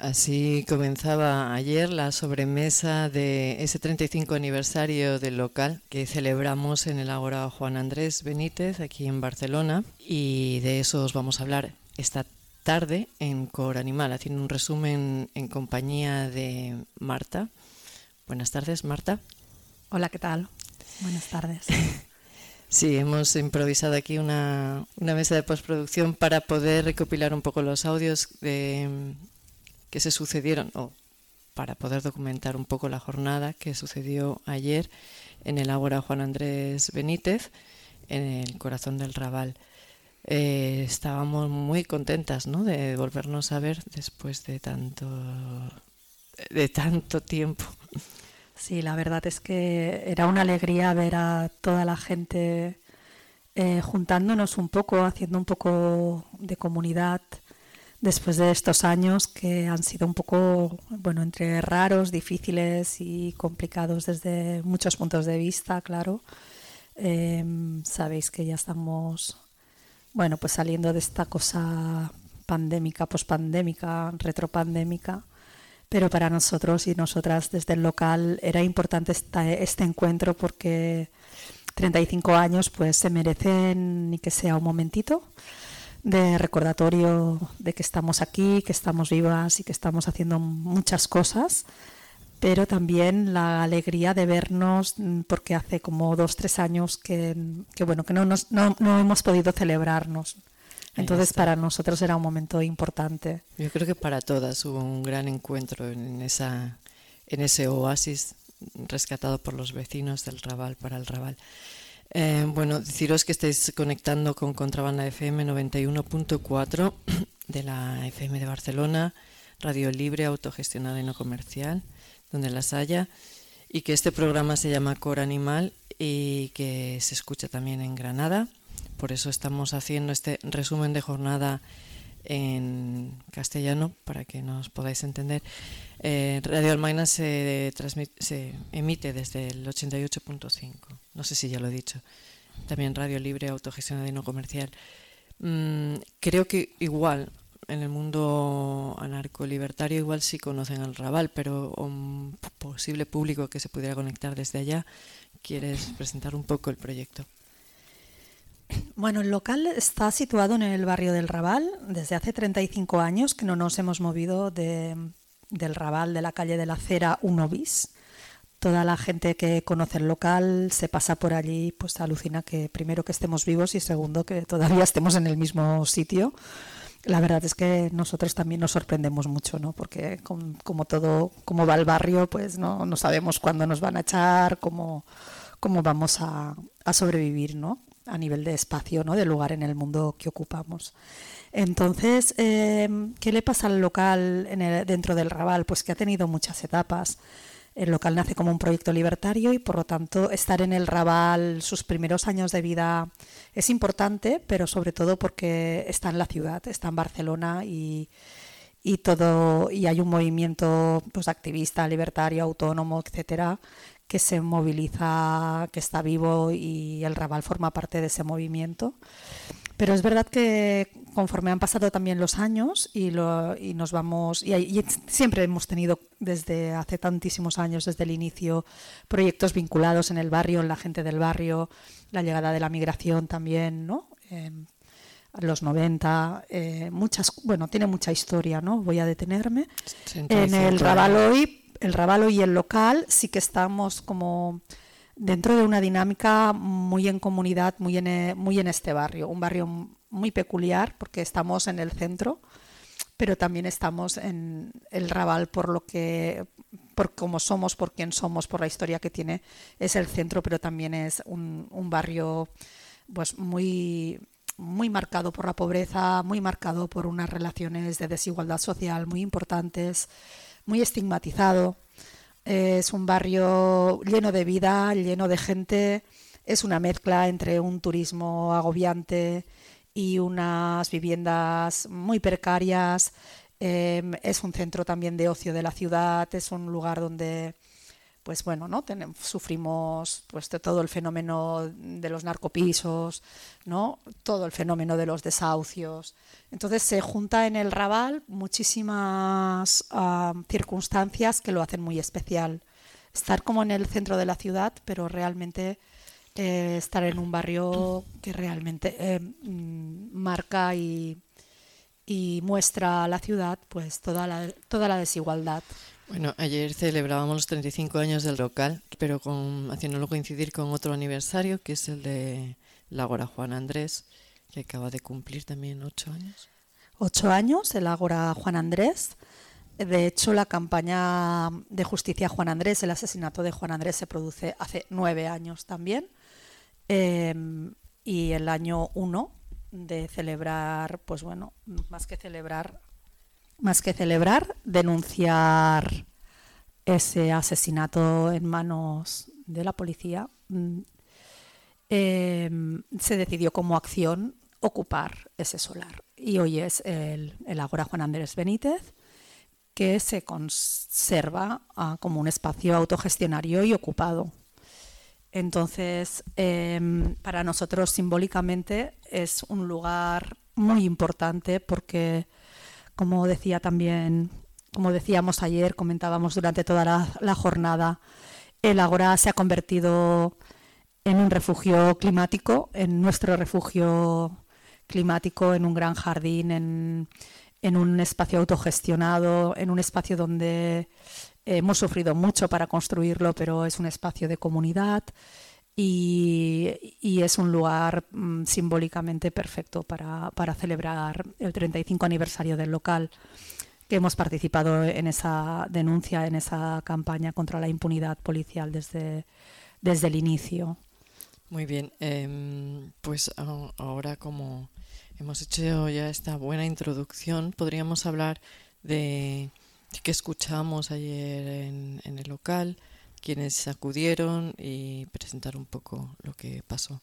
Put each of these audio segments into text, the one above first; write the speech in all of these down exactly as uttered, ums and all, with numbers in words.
Así comenzaba ayer la sobremesa de ese treinta y cinco aniversario del local que celebramos en el Ágora Juan Andrés Benítez, aquí en Barcelona, y de eso os vamos a hablar esta tarde en Cor Animal, haciendo un resumen en compañía de Marta. Buenas tardes, Marta. Hola, ¿qué tal? Buenas tardes. Sí, hemos improvisado aquí una, una mesa de postproducción para poder recopilar un poco los audios de, que se sucedieron, o para poder documentar un poco la jornada que sucedió ayer en el Ágora Juan Andrés Benítez, en el corazón del Raval. Eh, estábamos muy contentas, ¿no?, de volvernos a ver después de tanto, de tanto tiempo. Sí, la verdad es que era una alegría ver a toda la gente eh, juntándonos un poco, haciendo un poco de comunidad después de estos años que han sido un poco, bueno, entre raros, difíciles y complicados desde muchos puntos de vista, claro. Eh, sabéis que ya estamos, bueno, pues saliendo de esta cosa pandémica, pospandémica, retropandémica. Pero para nosotros y nosotras desde el local era importante esta, este encuentro porque treinta y cinco años pues se merecen ni que sea un momentito de recordatorio de que estamos aquí, que estamos vivas y que estamos haciendo muchas cosas, pero también la alegría de vernos porque hace como dos, tres años que, que, bueno, que no, nos, no, no hemos podido celebrarnos. Entonces para nosotros era un momento importante. Yo creo que para todas hubo un gran encuentro en, esa, en ese oasis rescatado por los vecinos del Raval para el Raval. Eh, bueno, deciros que estáis conectando con Contrabanda F M noventa y uno punto cuatro de la F M de Barcelona, radio libre, autogestionada y no comercial, donde las haya, y que este programa se llama Cor Animal y que se escucha también en Granada. Por eso estamos haciendo este resumen de jornada en castellano, para que nos podáis entender. Eh, Radio Almaina se, transmite, se emite desde el ochenta y ocho punto cinco. No sé si ya lo he dicho. También radio libre, autogestionada y no comercial. Mm, creo que igual, en el mundo anarco-libertario, igual sí conocen al Raval, pero un posible público que se pudiera conectar desde allá. ¿Quieres presentar un poco el proyecto? Bueno, el local está situado en el barrio del Raval desde hace treinta y cinco años que no nos hemos movido de, del Raval, de la calle de la Cera uno bis. Toda la gente que conoce el local se pasa por allí, pues alucina que primero que estemos vivos y segundo que todavía estemos en el mismo sitio. La verdad es que nosotros también nos sorprendemos mucho, ¿no? Porque con, como todo, como va el barrio, pues no, no sabemos cuándo nos van a echar, cómo, cómo vamos a, a sobrevivir, ¿no?, a nivel de espacio, ¿no?, de lugar en el mundo que ocupamos. Entonces, eh, ¿qué le pasa al local en el, dentro del Raval? Pues que ha tenido muchas etapas. El local nace como un proyecto libertario y, por lo tanto, estar en el Raval sus primeros años de vida es importante, pero sobre todo porque está en la ciudad, está en Barcelona y, y todo, y hay un movimiento pues activista, libertario, autónomo, etcétera, que se moviliza, que está vivo, y el Raval forma parte de ese movimiento. Pero es verdad que conforme han pasado también los años y, lo, y nos vamos, y, y siempre hemos tenido desde hace tantísimos años, desde el inicio, proyectos vinculados en el barrio, en la gente del barrio, la llegada de la migración también, ¿no? Eh, los noventa, eh, muchas, bueno, tiene mucha historia, ¿no? Voy a detenerme. En el Raval hoy, el Raval hoy y el local sí que estamos como dentro de una dinámica muy en comunidad, muy en, muy en este barrio, un barrio muy peculiar porque estamos en el centro, pero también estamos en el Raval por lo que, por cómo somos, por quién somos, por la historia que tiene, es el centro, pero también es un, un barrio pues muy, muy marcado por la pobreza, muy marcado por unas relaciones de desigualdad social muy importantes, muy estigmatizado. Es un barrio lleno de vida, lleno de gente. Es una mezcla entre un turismo agobiante y unas viviendas muy precarias. Eh, es un centro también de ocio de la ciudad. Es un lugar donde pues bueno, ¿no? Tenem- sufrimos pues de todo el fenómeno de los narcopisos, ¿no? Todo el fenómeno de los desahucios. Entonces se junta en el Raval muchísimas uh, circunstancias que lo hacen muy especial. Estar como en el centro de la ciudad, pero realmente eh, estar en un barrio que realmente eh, marca y, y muestra a la ciudad pues toda la, toda la desigualdad. Bueno, ayer celebrábamos los treinta y cinco años del local, pero con, haciéndolo coincidir con otro aniversario, que es el de la Ágora Juan Andrés, que acaba de cumplir también ocho años. Ocho años, el Ágora Juan Andrés. De hecho, la campaña de justicia Juan Andrés, el asesinato de Juan Andrés, se produce hace nueve años también. Eh, y el año uno de celebrar, pues bueno, más que celebrar... Más que celebrar, denunciar ese asesinato en manos de la policía, eh, se decidió como acción ocupar ese solar. Y hoy es el, el Ágora Juan Andrés Benítez, que se conserva uh, como un espacio autogestionario y ocupado. Entonces, eh, para nosotros simbólicamente es un lugar muy importante porque, como decía también, como decíamos ayer, comentábamos durante toda la, la jornada, el Ágora se ha convertido en un refugio climático, en nuestro refugio climático, en un gran jardín, en, en un espacio autogestionado, en un espacio donde hemos sufrido mucho para construirlo, pero es un espacio de comunidad y, y es un lugar mmm, simbólicamente perfecto para, para celebrar el treinta y cinco aniversario del local, que hemos participado en esa denuncia, en esa campaña contra la impunidad policial desde, desde el inicio. Muy bien, eh, pues ahora como hemos hecho ya esta buena introducción, podríamos hablar de qué escuchamos ayer en, en el local, quienes acudieron y presentar un poco lo que pasó.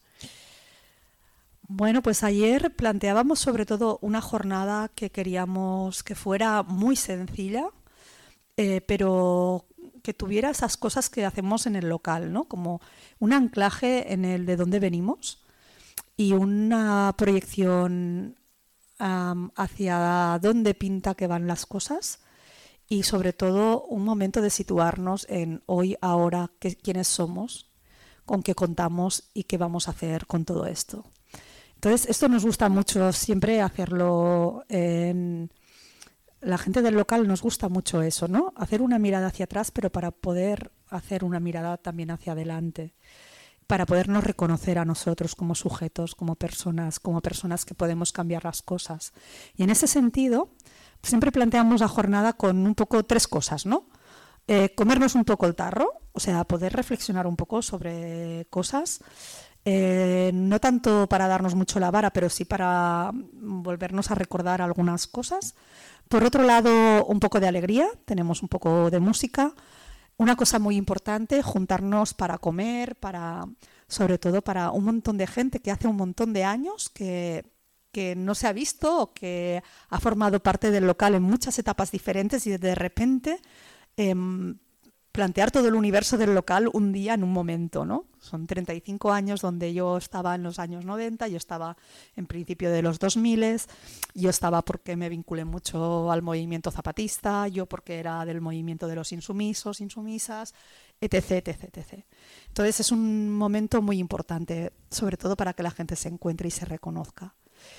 Bueno, pues ayer planteábamos sobre todo una jornada que queríamos que fuera muy sencilla, eh, pero que tuviera esas cosas que hacemos en el local, ¿no? Como un anclaje en el de dónde venimos y una proyección um, hacia dónde pinta que van las cosas y sobre todo un momento de situarnos en hoy, ahora, qué, quiénes somos, con qué contamos y qué vamos a hacer con todo esto. Entonces, esto nos gusta mucho siempre hacerlo en... La gente del local nos gusta mucho eso, ¿no? Hacer una mirada hacia atrás, pero para poder hacer una mirada también hacia adelante, para podernos reconocer a nosotros como sujetos, como personas, como personas que podemos cambiar las cosas. Y en ese sentido, siempre planteamos la jornada con un poco tres cosas, ¿no? Eh, comernos un poco el tarro, o sea, poder reflexionar un poco sobre cosas, eh, no tanto para darnos mucho la vara, pero sí para volvernos a recordar algunas cosas. Por otro lado, un poco de alegría, tenemos un poco de música. Una cosa muy importante, juntarnos para comer, para, sobre todo para un montón de gente que hace un montón de años que, que no se ha visto o que ha formado parte del local en muchas etapas diferentes y de repente eh, plantear todo el universo del local un día en un momento, ¿no? Son treinta y cinco años donde yo estaba en los años noventa, yo estaba en principio de los dos mil, yo estaba porque me vinculé mucho al movimiento zapatista, yo porque era del movimiento de los insumisos, insumisas, etc, etc, etcétera. Entonces es un momento muy importante, sobre todo para que la gente se encuentre y se reconozca.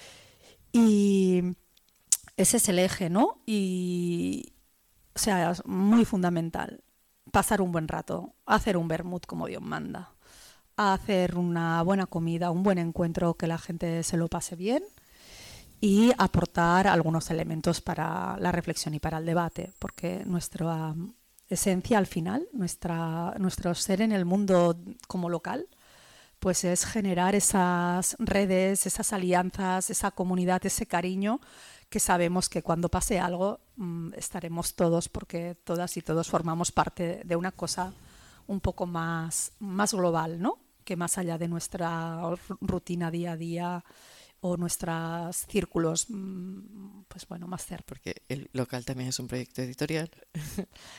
Y ese es el eje, ¿no? Y, o sea, es muy fundamental. Pasar un buen rato, hacer un vermut como Dios manda, hacer una buena comida, un buen encuentro, que la gente se lo pase bien y aportar algunos elementos para la reflexión y para el debate, porque nuestra um, esencia al final, nuestra, nuestro ser en el mundo como local, pues es generar esas redes, esas alianzas, esa comunidad, ese cariño que sabemos que cuando pase algo mmm, estaremos todos, porque todas y todos formamos parte de una cosa un poco más, más global, ¿no? Que más allá de nuestra rutina día a día o nuestros círculos, mmm, pues bueno, más cerca. Porque el local también es un proyecto editorial.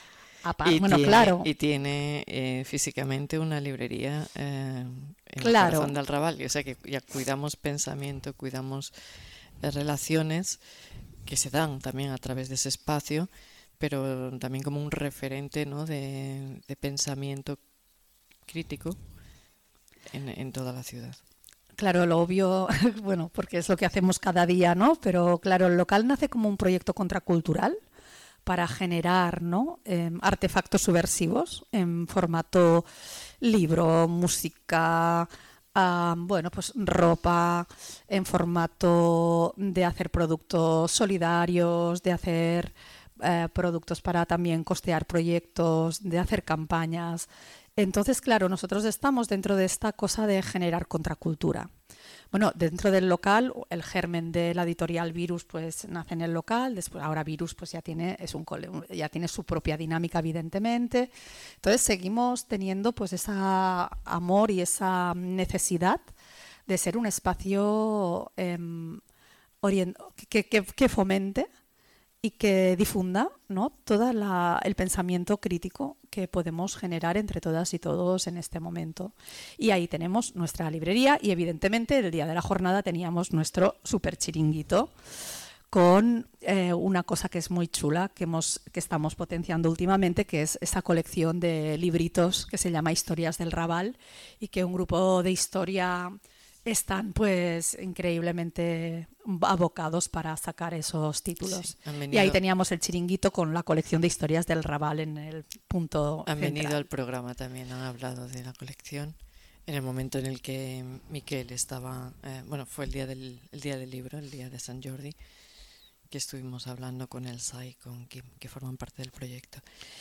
Apa, y, bueno, tiene, claro. y tiene eh, físicamente una librería eh, en claro. el corazón del Raval. O sea que ya cuidamos pensamiento, cuidamos eh, relaciones que se dan también a través de ese espacio, pero también como un referente, ¿no?, de, de pensamiento crítico en, en toda la ciudad. Claro, lo obvio, bueno, porque es lo que hacemos cada día, ¿no? Pero claro, el local nace como un proyecto contracultural para generar, ¿no?, eh, artefactos subversivos en formato libro, música, uh, bueno, pues ropa, en formato de hacer productos solidarios, de hacer eh, productos para también costear proyectos, de hacer campañas. Entonces, claro, nosotros estamos dentro de esta cosa de generar contracultura. Bueno, dentro del local, el germen de la editorial Virus pues nace en el local, después ahora Virus pues ya tiene, es un, ya tiene su propia dinámica, evidentemente. Entonces seguimos teniendo pues ese amor y esa necesidad de ser un espacio eh, orient- que, que, que fomente y que difunda, ¿no?, todo el pensamiento crítico que podemos generar entre todas y todos en este momento. Y ahí tenemos nuestra librería y evidentemente el día de la jornada teníamos nuestro super chiringuito con eh, una cosa que es muy chula, que, hemos, que estamos potenciando últimamente, que es esa colección de libritos que se llama Historias del Raval y que un grupo de historia están pues increíblemente abocados para sacar esos títulos. Sí, venido, y ahí teníamos el chiringuito con la colección de historias del Raval en el punto Han central. venido al programa también, han hablado de la colección. En el momento en el que Miquel estaba, eh, bueno, fue el día, del, el día del libro, el día de San Jordi, que estuvimos hablando con Elsa y con Kim, que forman parte del proyecto.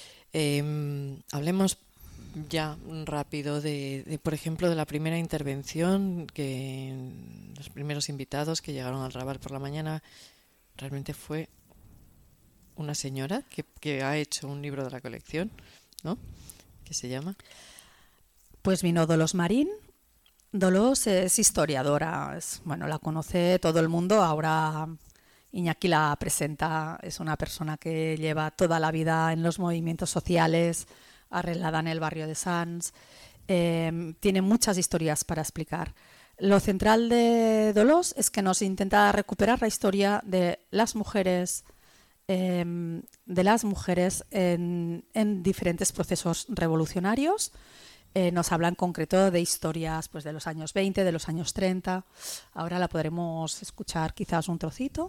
Eh, hablemos ya rápido de, de, por ejemplo, de la primera intervención, que los primeros invitados que llegaron al Raval por la mañana realmente fue una señora que, que ha hecho un libro de la colección, ¿no?, que se llama... Pues vino Dolors Marín. Dolors es historiadora, es, bueno, la conoce todo el mundo, ahora Iñaki la presenta, es una persona que lleva toda la vida en los movimientos sociales, arreglada en el barrio de Sants, eh, tiene muchas historias para explicar. Lo central de Dolors es que nos intenta recuperar la historia de las mujeres, eh, de las mujeres en, en diferentes procesos revolucionarios. Eh, nos habla en concreto de historias pues, de los años veinte, de los años treinta. Ahora la podremos escuchar quizás un trocito.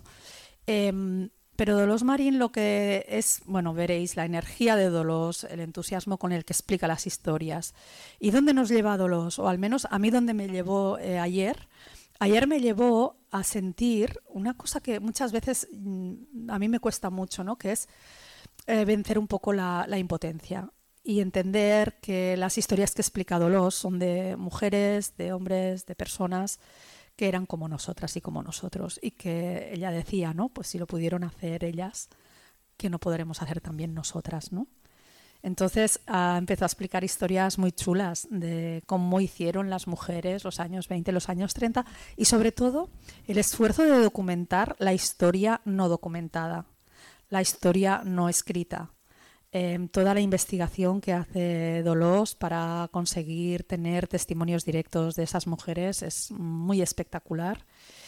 Eh, Pero Dolors Marín lo que es, bueno, veréis la energía de Dolors, el entusiasmo con el que explica las historias. ¿Y dónde nos lleva Dolors? O al menos a mí donde me llevó eh, ayer. Ayer me llevó a sentir una cosa que muchas veces mmm, a mí me cuesta mucho, ¿no?, que es eh, vencer un poco la, la impotencia y entender que las historias que explica Dolors son de mujeres, de hombres, de personas que eran como nosotras y como nosotros, y que ella decía, ¿no?, pues si lo pudieron hacer ellas, que no podremos hacer también nosotras, ¿no? Entonces uh, empezó a explicar historias muy chulas de cómo hicieron las mujeres los años veinte, los años treinta, y sobre todo el esfuerzo de documentar la historia no documentada, la historia no escrita. Eh, toda la investigación que hace Dolors para conseguir tener testimonios directos de esas mujeres es muy espectacular,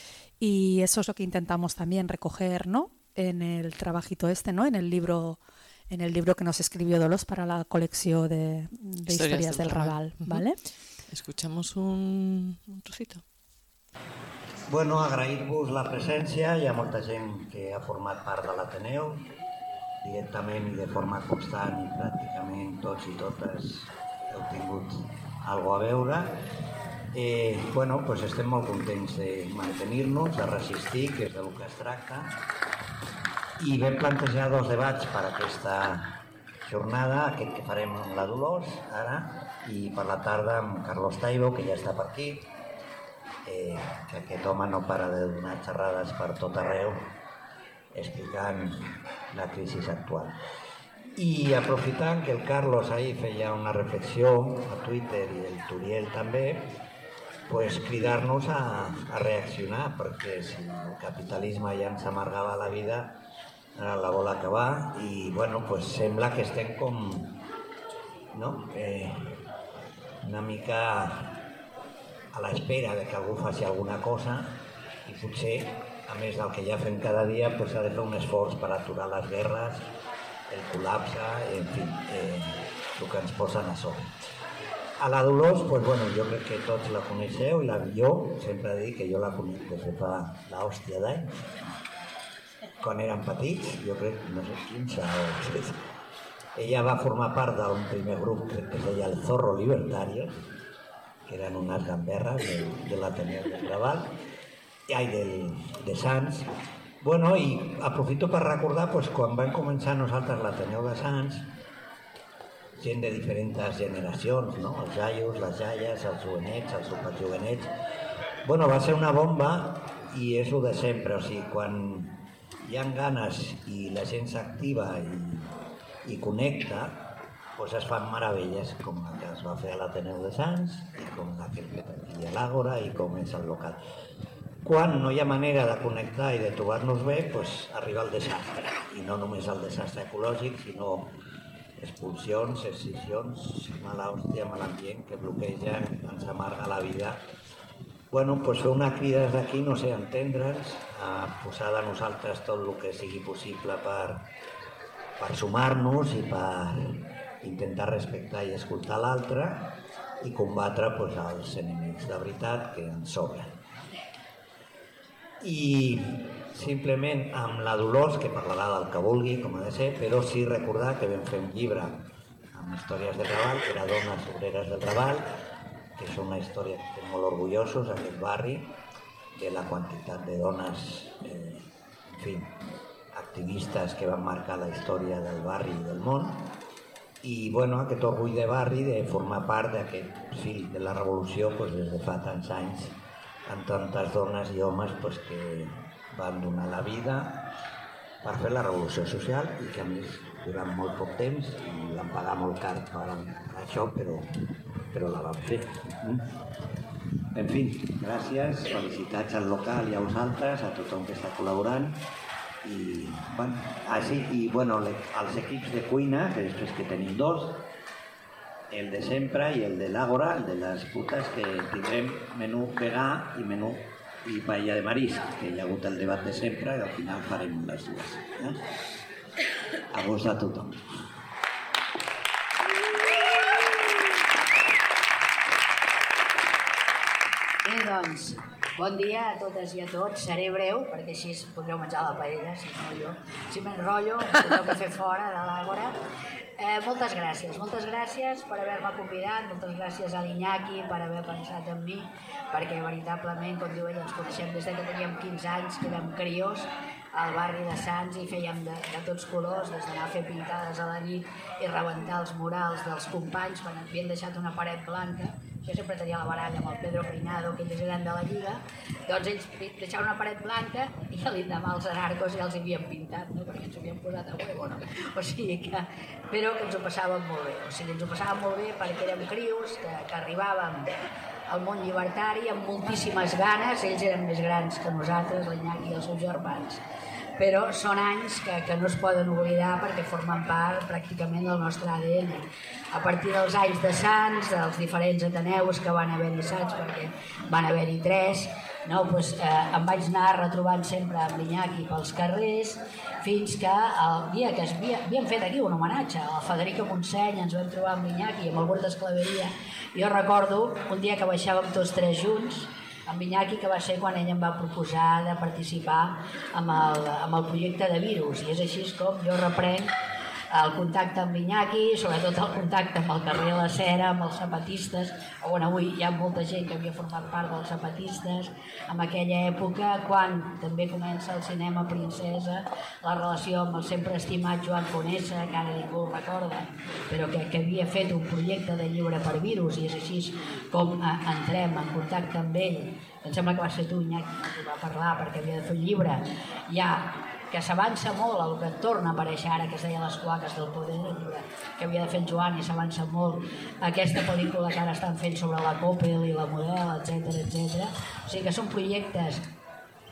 y eso es lo que intentamos también recoger, ¿no?, en el trabajito este, ¿no?, en el libro, en el libro que nos escribió Dolors para la colección de, de historias, historias del, del Raval, uh-huh. ¿vale? Escuchamos un, un trocito. Bueno, agrair-vos la presència. Hi ha molta gent que ha format part de l'Ateneu, directament i de forma constant, i pràcticament tots i totes heu tingut alguna a veure. Eh, bueno, pues estem molt contents de mantenir-nos, de resistir, que és del que es tracta, i vam plantejar dos debats per a aquesta jornada, aquest que farem amb la Dolors ara, i per la tarda amb Carlos Taibo, que ja està per aquí, eh, que aquest home no para de donar xerrades per tot arreu, explicant la crisi actual. I aprofitant que el Carlos ahí feia una reflexió a Twitter i el Turiel també, pues cridar-nos a, a reaccionar, perquè si el capitalisme ja ens amargava la vida, ara la vol acabar i bueno, pues sembla que estem com no? eh, una mica a l'espera de que algú faci alguna cosa i potser, a més del que ja fem cada dia, pues s'ha de fer un esforç per aturar les guerres, el col·lapse, en fi, eh, el que ens posen a sobre. A la Dolors, pues bueno, jo crec que tots la coneixeu i la, jo sempre he dit que jo la conec des de fa l'hòstia d'anys. Quan érem petits, jo crec, no sé, quinze o setze. Ella va formar part d'un primer grup que es deia el Zorro Libertario, que eren unes gamberres de, de l'Ateneu de Raval, i del, de Sants. Bueno, i aprofito per recordar pues, quan van començar nosaltres l'Ateneu de Sants, gent de diferents generacions, no? Els jaios, les jaies, els jovenets, els superjovenets. Bueno, va ser una bomba i és el de sempre, o sigui, quan hi ha ganes i la gent s'activa i, i connecta, doncs es fan meravelles, com la que es va fer a l'Ateneu de Sants, i com la que hi ha a l'Àgora i com és el local. Quan no hi ha manera de connectar i de trobar-nos bé, doncs arriba el desastre, i no només el desastre ecològic, sinó expulsions, excisions, mala hòstia, mal ambient, que bloquegen, ens amarga la vida. Bueno, doncs fer una crida des d'aquí, no sé, entendre'ns, a posar de nosaltres tot el que sigui possible per, per sumar-nos i per intentar respectar i escoltar l'altre i combatre doncs, els enemics de veritat que ens sobren. I simplement amb la Dolors, que parlarà del que vulgui, com ha de ser, però sí recordar que vam fer un llibre amb històries del Raval, que era Dones Obreres del Raval, que és una història que estem molt orgullosos, aquest barri, de la quantitat de dones, eh, en fi, activistes que van marcar la història del barri i del món, i bueno, aquest orgull de barri de formar part d'aquest fil de la revolució pues, des de fa tants anys, amb tantes dones i homes pues, que van donar la vida per fer la revolució social i que a més durant molt poc temps i van pagar molt car per això, però, però la van fer. En fi, gràcies, felicitats al local i a vosaltres, a tothom que està col·laborant. I, bueno, ah, sí, i bueno, els equips de cuina, que després que tenim dos, el de sempre i el de l'Àgora, el de les putes, que tindrem menú vegà i menú i paella de marisc, que hi ha hagut el debat de sempre i al final farem les dues. Eh? A vos a tothom. Bé, doncs, bon dia a totes i a tots. Seré breu, perquè així podreu menjar la paella, si no jo. Si m'enrotllo, em tengo que fer fora de l'Àgora. Eh, moltes gràcies, moltes gràcies per haver-me convidat, moltes gràcies a l'Iñaki per haver pensat en mi, perquè veritablement, com diu ell, ens coneixem des que teníem quinze anys, que érem crios al barri de Sants i fèiem de, de tots colors, des d'anar a fer pintades a la nit i rebentar els murals dels companys quan havien deixat una paret blanca. Jo sempre tenia la baralla amb el Pedro Peinado, que ells eren de la Lliga, doncs ells deixaven una paret blanca i l'endemà els anarcos ja els havien pintat, no? Perquè ens havien posat a huevo, no? O sigui que... Però que ens ho passàvem molt bé, o sigui, ens ho passàvem molt bé perquè érem crios, que, que arribàvem al món llibertari amb moltíssimes ganes, ells eren més grans que nosaltres, l'Iñaki i els seus germans, però són anys que, que no es poden oblidar perquè formen part pràcticament del nostre A D N. A partir dels anys de Sants, dels diferents ateneus que van haver-hi Sants, perquè van haver-hi tres, no, doncs, eh, em vaig anar retrobant sempre amb l'Iñaki pels carrers, fins que el dia que es havia, havíem fet aquí un homenatge al Federico Montseny, ens vam trobar amb l'Iñaki i amb el Bord d'Esclaveria. Jo recordo un dia que baixàvem tots tres junts, amb l'Iñaki, que va ser quan ell em va proposar de participar amb el, amb el projecte de Virus, i és així com jo reprenc el contacte amb l'Iñaki, sobretot el contacte amb el carrer de la Cera, amb els zapatistes, on avui hi ha molta gent que havia format part dels zapatistes, en aquella època, quan també comença el cinema Princesa, la relació amb el sempre estimat Joan Conesa, que ara ningú el recorda, però que, que havia fet un projecte de llibre per Virus, i és així com eh, entrem en contacte amb ell. Em sembla que va ser tu, Iñaki, que va parlar perquè havia de fer un llibre, ja que s'avança molt el que torna a aparèixer ara, que es deia Les cloaques del poder, que havia de fer el Joan, i s'avança molt aquesta pel·lícula que ara estan fent sobre la Coppel i la Model, etcètera, etcètera. O sigui que són projectes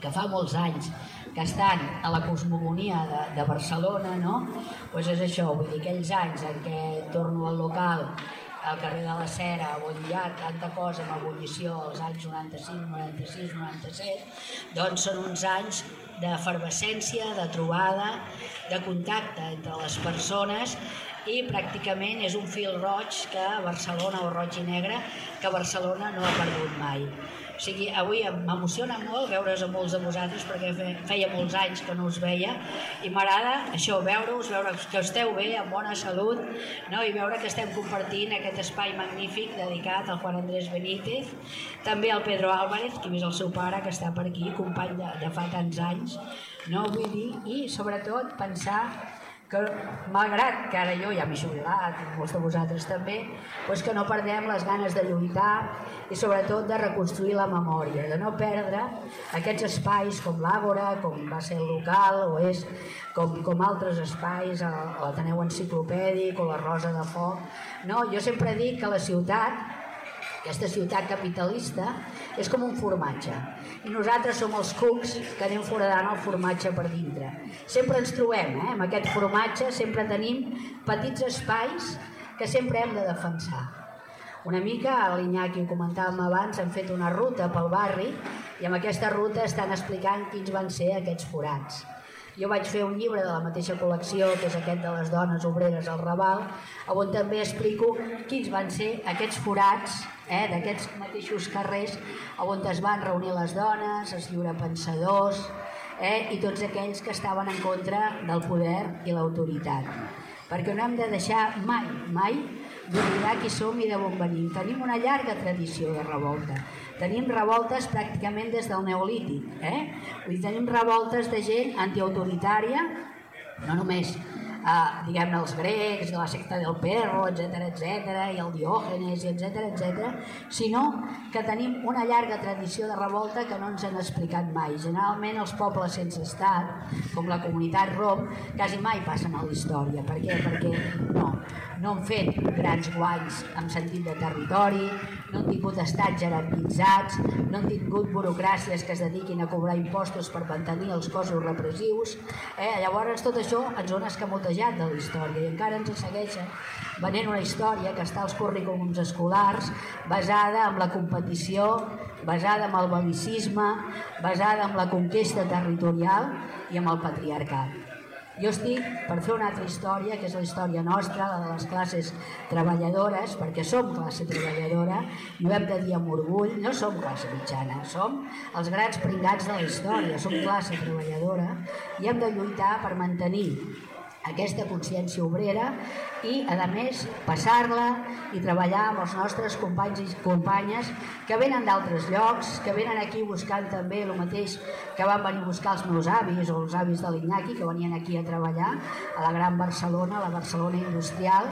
que fa molts anys que estan a la cosmogonia de, de Barcelona, no? Pues és això, vull dir, aquells anys en què torno al local, al carrer de la Cera, on hi ha tanta cosa amb ebullició, als anys noranta-cinc, noranta-sis, noranta-set, doncs són uns anys d'efervescència, de trobada, de contacte entre les persones, i pràcticament és un fil roig que Barcelona, o roig i negre, que Barcelona no ha perdut mai. O sigui, avui m'emociona molt veure's a molts de vosaltres perquè feia molts anys que no us veia i m'agrada això, veure-us, veure que esteu bé, amb bona salut, no? I veure que estem compartint aquest espai magnífic dedicat al Juan Andrés Benítez, també al Pedro Álvarez, que és el seu pare, que està per aquí, company de, de fa tants anys, no? Vull dir, i sobretot pensar que malgrat que ara jo ja m'he jubilat i molts de vosaltres també, doncs que no perdem les ganes de lluitar i sobretot de reconstruir la memòria, de no perdre aquests espais com l'Àgora, com va ser el local o és com, com altres espais, l'Ateneu Enciclopèdic o la Rosa de Foc. No, jo sempre dic que la ciutat, aquesta ciutat capitalista, és com un formatge i nosaltres som els cucs que anem foradant el formatge per dintre. Sempre ens trobem eh, amb aquest formatge, sempre tenim petits espais que sempre hem de defensar. Una mica, l'Iñaki ho comentàvem abans, hem fet una ruta pel barri i amb aquesta ruta estan explicant quins van ser aquests forats. Jo vaig fer un llibre de la mateixa col·lecció, que és aquest de les dones obreres al Raval, on també explico quins van ser aquests forats eh, d'aquests mateixos carrers on es van reunir les dones, els lliurepensadors eh, i tots aquells que estaven en contra del poder i l'autoritat. Perquè no hem de deixar mai, mai d'oblidar qui som i d'on venim. Tenim una llarga tradició de revolta. Tenim revoltes pràcticament des del Neolític. Eh? Vull dir, tenim revoltes de gent antiautoritària, no només eh, diguem-ne els grecs, la secta del Perro, etcètera, etcètera, i el Diògenes, etcètera, etcètera, sinó que tenim una llarga tradició de revolta que no ens han explicat mai. Generalment els pobles sense estat, com la comunitat rom, quasi mai passen a la història. Per què? Perquè no, no han fet grans guanys en sentit de territori, no han tingut estats jerarquitzats, no han tingut burocràcies que es dediquin a cobrar impostos per mantenir els cossos repressius. Eh? Llavors tot això ens ho han escamotejat de la història i encara ens segueixen venent una història que està als currículums escolars basada en la competició, basada en el bel·licisme, basada en la conquesta territorial i en el patriarcat. Jo estic per fer una altra història, que és la història nostra, la de les classes treballadores, perquè som classe treballadora i ho hem de dir amb orgull, no som classe mitjana, som els grans pringats de la història, som classe treballadora i hem de lluitar per mantenir aquesta consciència obrera i, a més, passar-la i treballar amb els nostres companys i companyes que venen d'altres llocs, que venen aquí buscant també el mateix que van venir a buscar els meus avis o els avis de l'Iñaki, que venien aquí a treballar a la Gran Barcelona, a la Barcelona industrial,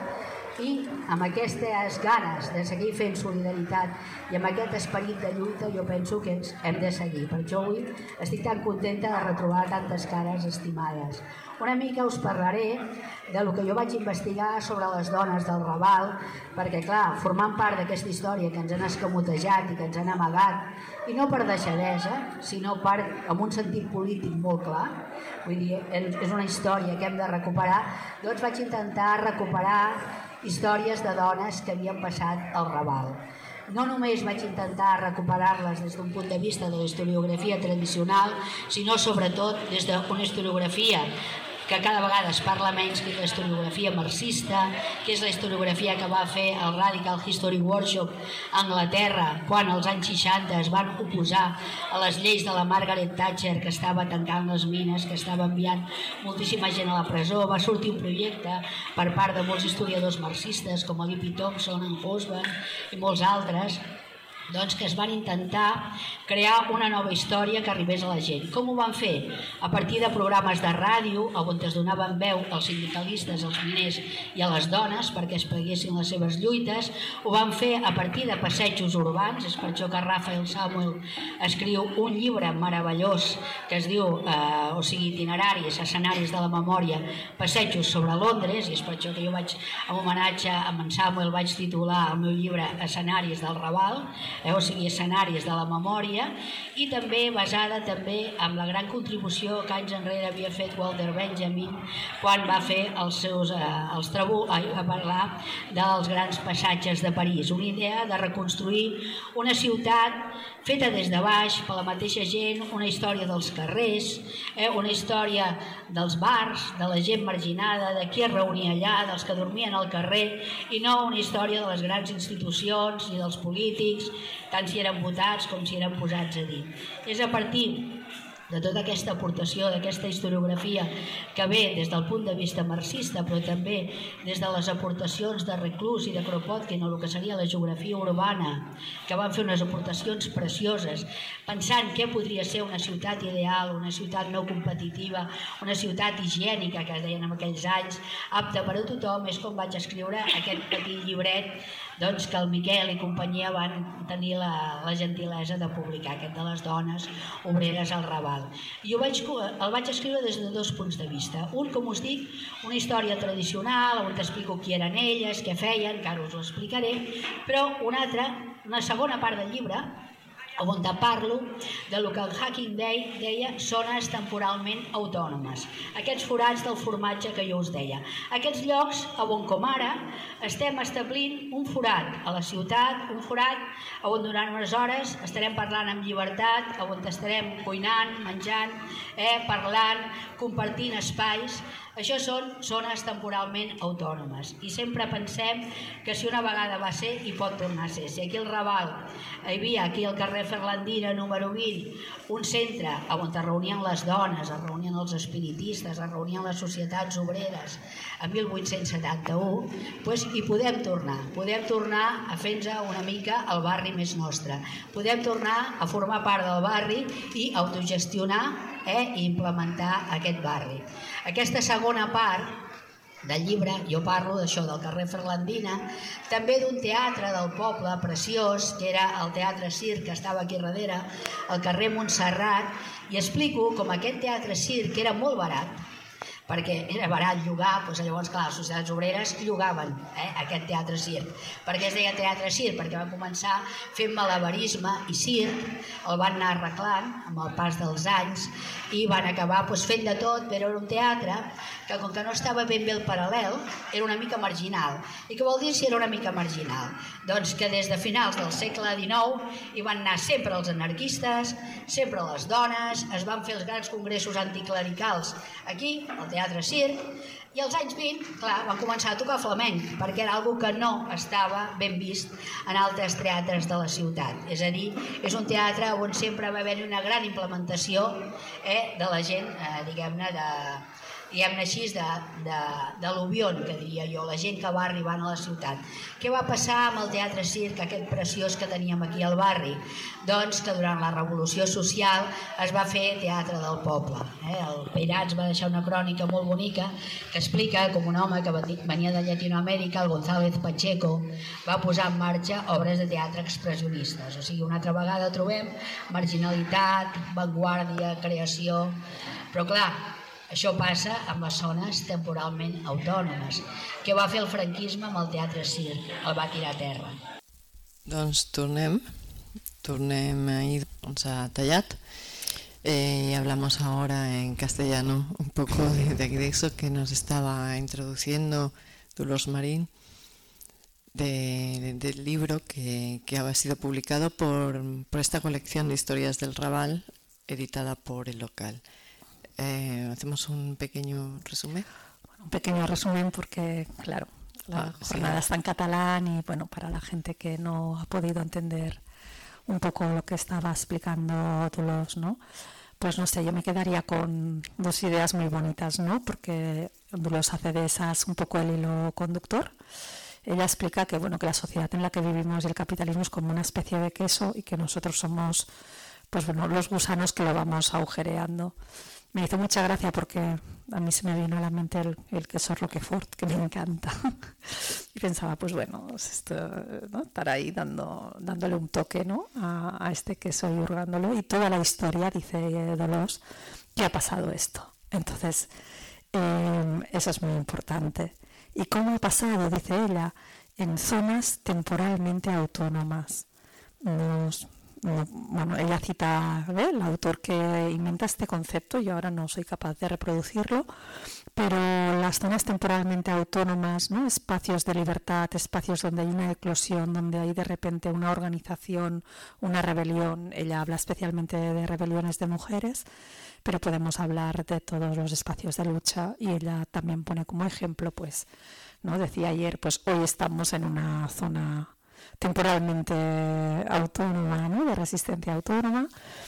i amb aquestes ganes de seguir fent solidaritat i amb aquest esperit de lluita jo penso que ens hem de seguir. Per això avui estic tan contenta de retrobar tantes cares estimades. Una mica us parlaré del que jo vaig investigar sobre les dones del Raval, perquè clar, formant part d'aquesta història que ens han escamotejat i que ens han amagat, i no per deixadesa, sinó per, amb un sentit polític molt clar, vull dir, és una història que hem de recuperar, doncs vaig intentar recuperar històries de dones que havien passat al Raval. No només vaig intentar recuperar-les des d'un punt de vista de la historiografia tradicional, sinó sobretot des d'una historiografia que cada vegada es parla menys, que és la historiografia marxista, que és la historiografia que va fer el Radical History Workshop a Anglaterra quan als anys seixanta es van oposar a les lleis de la Margaret Thatcher, que estava tancant les mines, que estava enviant moltíssima gent a la presó. Va sortir un projecte per part de molts historiadors marxistes com el E P Thompson, en Hosban i molts altres, doncs que es van intentar crear una nova història que arribés a la gent. Com ho van fer? A partir de programes de ràdio on es donaven veu als sindicalistes, als miners i a les dones perquè es paguessin les seves lluites. Ho van fer a partir de passejos urbans, és per això que Rafael Samuel escriu un llibre meravellós que es diu, eh, o sigui, itineraris, escenaris de la memòria, passejos sobre Londres, i és per això que jo vaig, en homenatge a en Samuel, vaig titular el meu llibre Escenaris del Raval. eh, o sigui, escenaris de la memòria, i també basada també en la gran contribució que anys enrere havia fet Walter Benjamin quan va fer els seus, eh, els trebú, eh, a parlar dels grans passatges de París, una idea de reconstruir una ciutat feta des de baix per la mateixa gent, una història dels carrers, eh, una història dels bars, de la gent marginada, de qui es reunia allà, dels que dormien al carrer, i no una història de les grans institucions i dels polítics, tant si eren votats com si eren posats a dit. És a partir de tota aquesta aportació, d'aquesta historiografia que ve des del punt de vista marxista, però també des de les aportacions de Reclus i de Kropotkin o el que seria la geografia urbana, que van fer unes aportacions precioses, pensant què podria ser una ciutat ideal, una ciutat no competitiva, una ciutat higiènica, que es deien en aquells anys, apta per a tothom, és com vaig escriure aquest petit llibret doncs, que el Miquel i companyia van tenir la, la gentilesa de publicar, aquest de les dones obreres al Raval. Jo vaig, el vaig escriure des de dos punts de vista. Un, com us dic, una història tradicional, on t'explico qui eren elles, què feien, que ara us ho explicaré, però una altra, una segona part del llibre, on parlo del que el Hacking Day deia zones temporalment autònomes. Aquests forats del formatge que jo us deia. Aquests llocs on, com ara, estem establint un forat a la ciutat, un forat on durant unes hores estarem parlant amb llibertat, on estarem cuinant, menjant, eh, parlant, compartint espais. Això són zones temporalment autònomes i sempre pensem que si una vegada va ser hi pot tornar a ser. Si aquí al Raval hi havia aquí al carrer Ferlandina número vint un centre on es reunien les dones, es reunien els espiritistes, es reunien les societats obreres a mil vuit-cents setanta-u, doncs hi podem tornar, podem tornar a fer-nos una mica el barri més nostre, podem tornar a formar part del barri i autogestionar eh, i implementar aquest barri. Aquesta segona part del llibre, jo parlo d'això, del carrer Ferlandina, també d'un teatre del poble preciós, que era el Teatre Circ, que estava aquí darrere, al carrer Montserrat, i explico com aquest Teatre Circ era molt barat, perquè era barat llogar, doncs llavors, clar, les societats obreres llogaven eh, aquest Teatre Circ. Per què es deia Teatre Circ? Perquè va començar fent malabarisme i circ, el van anar arreglant amb el pas dels anys i van acabar doncs, fent de tot, però era un teatre que com que no estava ben bé el paral·lel, era una mica marginal. I què vol dir si era una mica marginal? Doncs que des de finals del segle dinou hi van anar sempre els anarquistes, sempre les dones, es van fer els grans congressos anticlericals aquí, al Teatre Circ, i als anys vint, clar, van començar a tocar flamenc, perquè era una cosa que no estava ben vist en altres teatres de la ciutat. És a dir, és un teatre on sempre va haver una gran implementació eh, de la gent, eh, diguem-ne, de... diguem-ne així, de, de, de l'Ubion, que diria jo, la gent que va arribant a la ciutat. Què va passar amb el Teatre Circ, aquest preciós que teníem aquí al barri? Doncs que durant la Revolució Social es va fer Teatre del Poble. Eh? El Peirats va deixar una crònica molt bonica que explica com un home que venia de Llatinoamèrica, el González Pacheco, va posar en marxa obres de teatre expressionistes. O sigui, una altra vegada trobem marginalitat, vanguardia, creació... Però clar, això passa amb les zones temporalment autònomes. Què va fer el franquisme amb el Teatre Circ? El va tirar a terra. Doncs tornem, tornem ahí, ens ha tallat. Eh, y hablamos ahora en castellano un poco de, de eso que nos estaba introduciendo Dolors Marín, de, de, del libro que, que ha sido publicado por, por esta colección de historias del Raval, editada por El Local. Eh, ¿Hacemos un pequeño resumen? Bueno, un pequeño resumen porque, claro, la ah, jornada sí. está en catalán y, bueno, para la gente que no ha podido entender un poco lo que estaba explicando Dolors, ¿no? Pues no sé, yo me quedaría con dos ideas muy bonitas, ¿no? Porque Dolors hace de esas un poco el hilo conductor. Ella explica que, bueno, que la sociedad en la que vivimos y el capitalismo es como una especie de queso y que nosotros somos, pues bueno, los gusanos que lo vamos agujereando. Me hizo mucha gracia porque a mí se me vino a la mente el, el queso Roquefort, que me encanta. Y pensaba, pues bueno, esto, ¿no? Estar ahí dando, dándole un toque, ¿no? a, a este queso y hurgándolo. Y toda la historia, dice Dolors, que ha pasado esto. Entonces, eh, eso es muy importante. ¿Y cómo ha pasado? Dice ella, en zonas temporalmente autónomas. nos, no, bueno, ella cita, ¿eh?, el autor que inventa este concepto, yo ahora no soy capaz de reproducirlo, pero las zonas temporalmente autónomas, ¿no?, espacios de libertad, espacios donde hay una eclosión, donde hay de repente una organización, una rebelión. Ella habla especialmente de rebeliones de mujeres, pero podemos hablar de todos los espacios de lucha, y ella también pone como ejemplo, pues, ¿no?, decía ayer, pues hoy estamos en una zona temporalmente autónoma, ¿no?, de resistencia autónoma,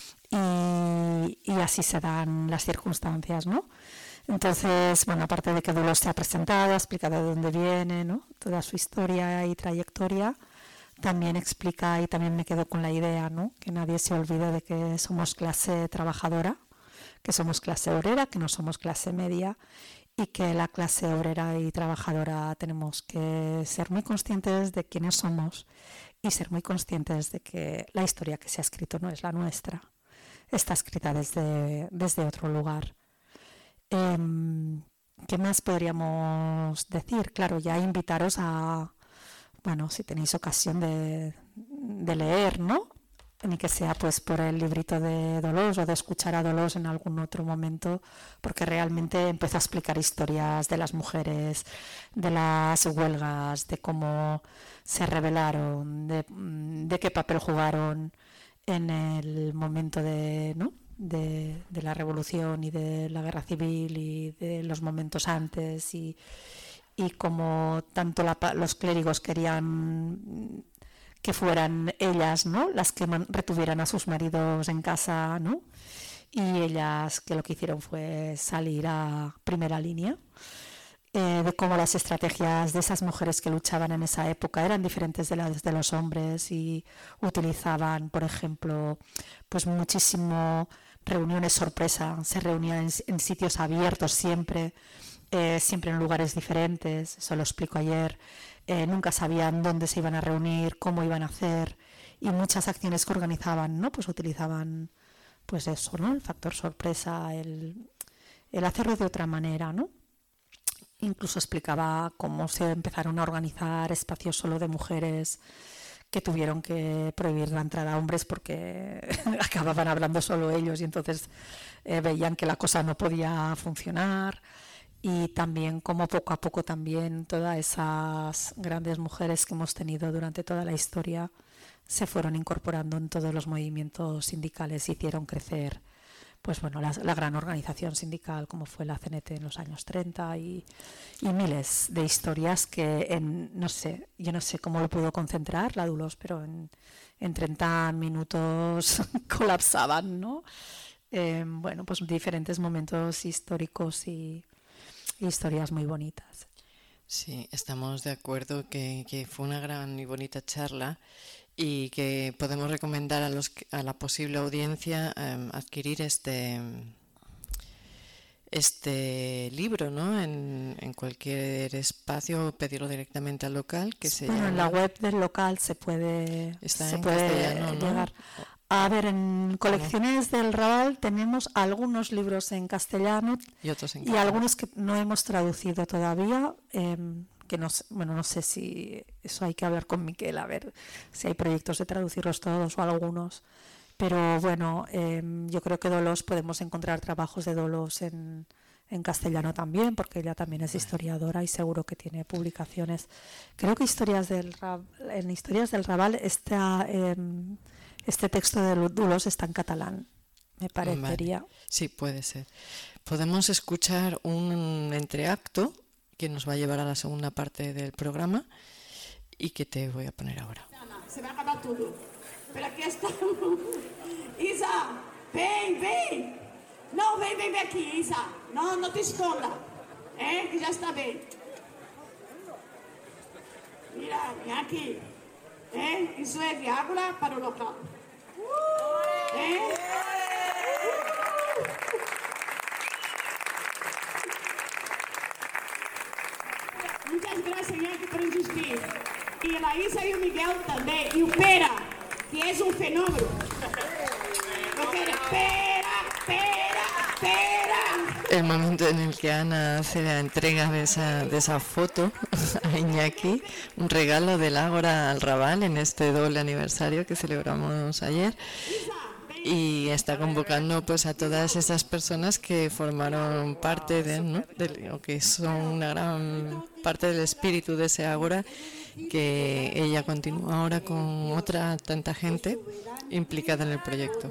y, y así se dan las circunstancias, ¿no? Entonces, bueno, aparte de que Dolors se ha presentado, ha explicado de dónde viene, ¿no?, toda su historia y trayectoria, también explica, y también me quedo con la idea, ¿no?, que nadie se olvide de que somos clase trabajadora, que somos clase obrera, que no somos clase media, y que la clase obrera y trabajadora tenemos que ser muy conscientes de quiénes somos y ser muy conscientes de que la historia que se ha escrito no es la nuestra, está escrita desde, desde otro lugar. Eh, ¿Qué más podríamos decir? Claro, ya invitaros a, bueno, si tenéis ocasión de, de leer, ¿no?, ni que sea pues por el librito de Dolors o de escuchar a Dolors en algún otro momento, porque realmente empezó a explicar historias de las mujeres, de las huelgas, de cómo se rebelaron, de, de qué papel jugaron en el momento de, ¿no?, de, de la revolución y de la guerra civil y de los momentos antes, y, y cómo tanto la, los clérigos querían que fueran ellas, ¿no?, las que man, retuvieran a sus maridos en casa, ¿no?, y ellas que lo que hicieron fue salir a primera línea, eh, de cómo las estrategias de esas mujeres que luchaban en esa época eran diferentes de las de los hombres, y utilizaban, por ejemplo, pues muchísimo reuniones sorpresa, se reunían en, en sitios abiertos siempre, eh, siempre en lugares diferentes, eso lo explico ayer. Eh, nunca sabían dónde se iban a reunir, cómo iban a hacer, y muchas acciones que organizaban, ¿no?, pues utilizaban, pues eso, ¿no?, el factor sorpresa, el, el hacerlo de otra manera, ¿no? Incluso explicaba cómo se empezaron a organizar espacios solo de mujeres, que tuvieron que prohibir la entrada a hombres porque acababan hablando solo ellos, y entonces eh, veían que la cosa no podía funcionar. Y también como poco a poco también todas esas grandes mujeres que hemos tenido durante toda la historia se fueron incorporando en todos los movimientos sindicales, hicieron crecer, pues bueno, la, la gran organización sindical como fue la C N T en los años treinta, y, y miles de historias que en, no sé, yo no sé cómo lo pudo concentrar la Dolors, pero en, en treinta minutos colapsaban, ¿no? Eh, bueno, pues diferentes momentos históricos y historias muy bonitas. Sí, estamos de acuerdo que, que fue una gran y bonita charla, y que podemos recomendar a, los, a la posible audiencia eh, adquirir este, este libro, ¿no?, en, en cualquier espacio, o pedirlo directamente al local. Que se bueno, llama... en la web del local se puede, Está se en puede castellano, ¿no? llegar. A ver, en colecciones del Raval tenemos algunos libros en castellano y otros en y castellano. algunos que no hemos traducido todavía, eh, que no, bueno, no sé si eso hay que hablar con Miquel, a ver si hay proyectos de traducirlos todos o algunos, pero bueno, eh, yo creo que Dolors podemos encontrar trabajos de Dolors en, en castellano también, porque ella también es historiadora y seguro que tiene publicaciones. Creo que historias del Raval, en Historias del Raval está... Eh, Este texto de Dolors está en catalán, me parecería. Vale. Sí, puede ser. Podemos escuchar un entreacto que nos va a llevar a la segunda parte del programa y que te voy a poner ahora. Se va a acabar todo. Pero aquí está. Isa, ven, ven. No, ven, ven, ven aquí, Isa. No, no te escondas. ¿Eh? Que ya está bien. Mira, ven aquí. ¿Eh? Eso es Viagra para el local. ¿Eh? Muchas gracias, Yankee, por insistir. Y la Isa y el Miguel también. Y el Pera, que es un fenómeno. Lo que era Pera, Pera, Pera. el momento en el que Ana hace la entrega de esa, de esa foto a Iñaki, un regalo del Ágora al Raval en este doble aniversario que celebramos ayer, y está convocando pues a todas esas personas que formaron parte de, ¿no? de o que son una gran parte del espíritu de ese Ágora, que ella continúa ahora con otra tanta gente implicada en el proyecto.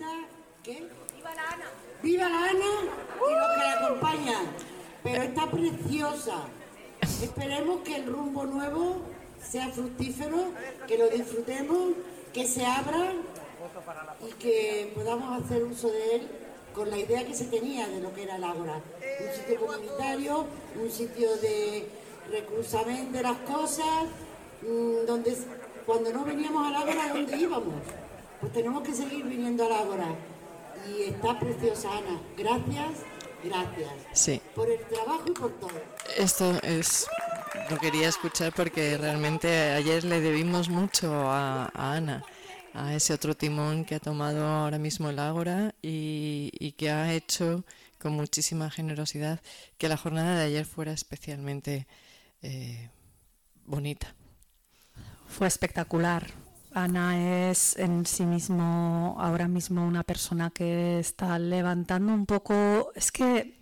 ¡Viva la Ana y los que la acompañan! Pero está preciosa. Esperemos que el rumbo nuevo sea fructífero, que lo disfrutemos, que se abra y que podamos hacer uso de él con la idea que se tenía de lo que era el Ágora. Un sitio comunitario, un sitio de reclusamiento de las cosas, donde cuando no veníamos al Ágora, ¿dónde íbamos? Pues tenemos que seguir viniendo al Ágora. Y está preciosa, Ana. Gracias, gracias. Sí. Por el trabajo y por todo. Esto es, lo quería escuchar porque realmente ayer le debimos mucho a, a Ana, a ese otro timón que ha tomado ahora mismo el Ágora y, y que ha hecho con muchísima generosidad que la jornada de ayer fuera especialmente eh, bonita. Fue espectacular. Ana es en sí mismo ahora mismo una persona que está levantando un poco. Es que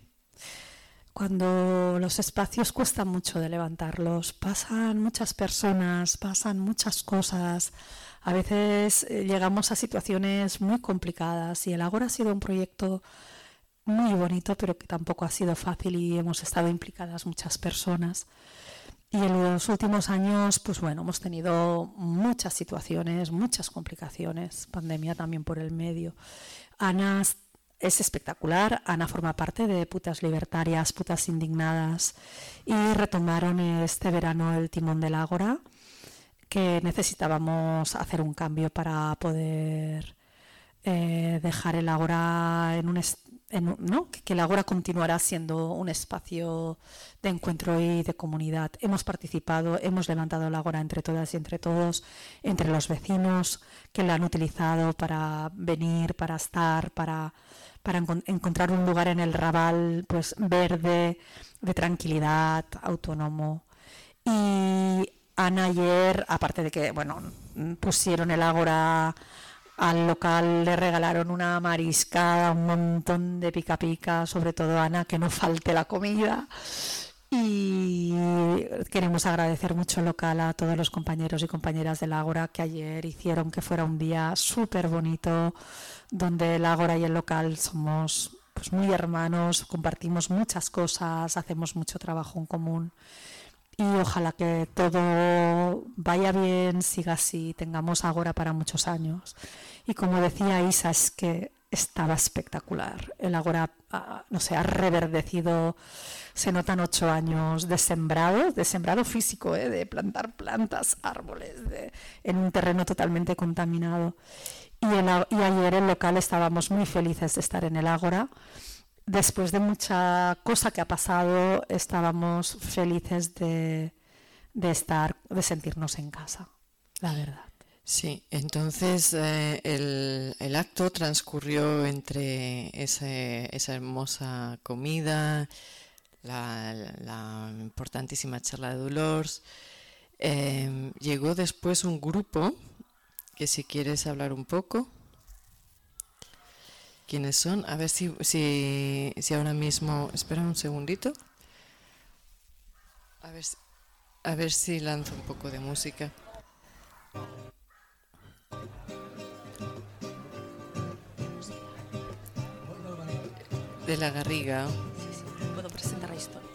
cuando los espacios cuesta mucho de levantarlos, pasan muchas personas, pasan muchas cosas. A veces eh, llegamos a situaciones muy complicadas y el Ágora ha sido un proyecto muy bonito, pero que tampoco ha sido fácil y hemos estado implicadas muchas personas. Y en los últimos años, pues bueno, hemos tenido muchas situaciones, muchas complicaciones, pandemia también por el medio. Ana es espectacular, Ana forma parte de Putas Libertarias, Putas Indignadas, y retomaron este verano el timón del Ágora, que necesitábamos hacer un cambio para poder eh, dejar el Ágora en un est- En, ¿no? que el Ágora continuará siendo un espacio de encuentro y de comunidad. Hemos participado, hemos levantado el Ágora entre todas y entre todos, entre los vecinos que la han utilizado para venir, para estar, para, para encont- encontrar un lugar en el Raval pues verde, de tranquilidad, autónomo. Y Ana ayer, aparte de que bueno, pusieron el Ágora al local, le regalaron una mariscada, un montón de pica pica, sobre todo Ana, que no falte la comida. Y queremos agradecer mucho al local a todos los compañeros y compañeras del Ágora que ayer hicieron que fuera un día súper bonito, donde el Ágora y el local somos pues muy hermanos, compartimos muchas cosas, hacemos mucho trabajo en común. Y ojalá que todo vaya bien, siga así, tengamos Ágora para muchos años. Y como decía Isa, es que estaba espectacular. El Ágora, no sé, ha reverdecido, se notan ocho años de sembrado, de sembrado físico, ¿eh? De plantar plantas, árboles, de, en un terreno totalmente contaminado. Y, el, y ayer el local estábamos muy felices de estar en el Ágora. Después de mucha cosa que ha pasado, estábamos felices de, de estar, de sentirnos en casa, la verdad. Sí, entonces eh, el, el acto transcurrió entre ese, esa hermosa comida, la, la importantísima charla de Dolors. Eh, llegó después un grupo, que si quieres hablar un poco. ¿Quiénes son? A ver si, si, si ahora mismo... Espera un segundito. A ver, si, a ver si lanzo un poco de música. De la Garriga. Sí, sí, puedo presentar la historia.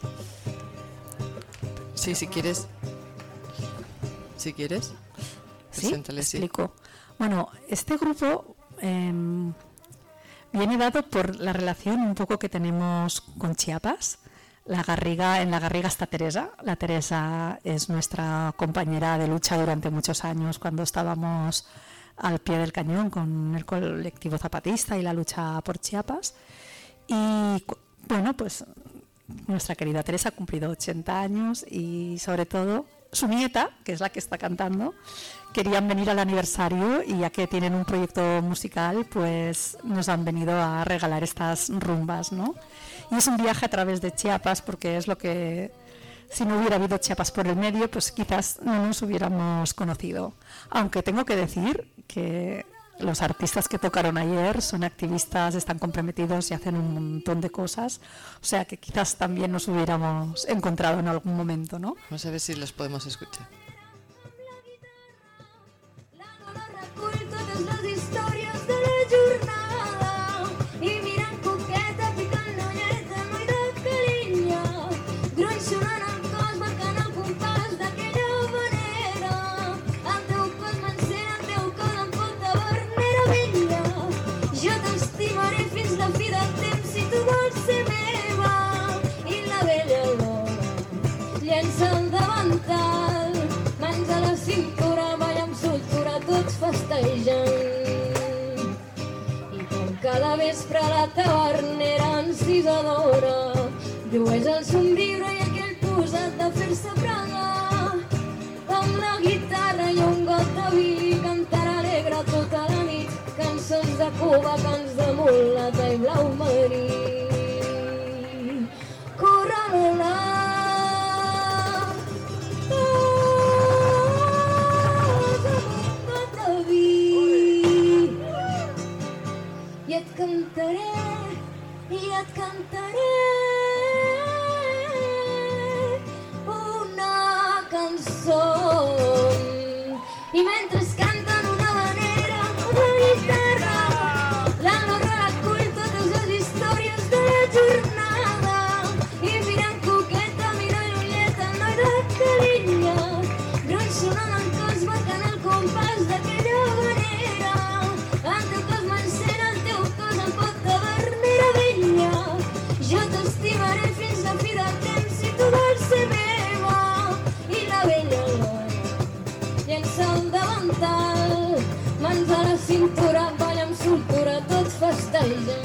Sí, si quieres. Si quieres. Sí, Preséntale, sí. explico. Bueno, este grupo... Eh, viene dado por la relación un poco que tenemos con Chiapas. La Garriga, en la Garriga está Teresa. La Teresa es nuestra compañera de lucha durante muchos años cuando estábamos al pie del cañón con el colectivo zapatista y la lucha por Chiapas. Y bueno, pues nuestra querida Teresa ha cumplido ochenta años y sobre todo su nieta, que es la que está cantando, querían venir al aniversario y ya que tienen un proyecto musical, pues nos han venido a regalar estas rumbas, ¿no? Y es un viaje a través de Chiapas, porque es lo que, si no hubiera habido Chiapas por el medio, pues quizás no nos hubiéramos conocido. Aunque tengo que decir que los artistas que tocaron ayer son activistas, están comprometidos y hacen un montón de cosas. O sea que quizás también nos hubiéramos encontrado en algún momento, ¿no? Vamos a ver si los podemos escuchar. El davantal, mans a la cintura, balla amb soltura, tots festejant. I com cada vespre a la tavernera encisadora llueix el somriure i aquell posat de fer-se pregar. Amb la guitarra i un got de vi, cantar alegre tota la nit, cançons de Cuba, cants de mulata i blau marí. Corre-la, i et cantaré, i et cantaré una cançó. I mentre canten una manera amb la guitarra, la Nora recull totes les històries de la jornada. I mirant coqueta, mira llunyeta, el noi de Calinya, gruix sonant en cos, marcant el compàs d'aquella manera. El teu cos m'encén, el teu cos em pot tavernera vella. Jo t'estimaré fins la fi del temps si tu vols ser meva. I la vella alhora llença el davantal, mans a la cintura, balla amb soltura, tots festegen.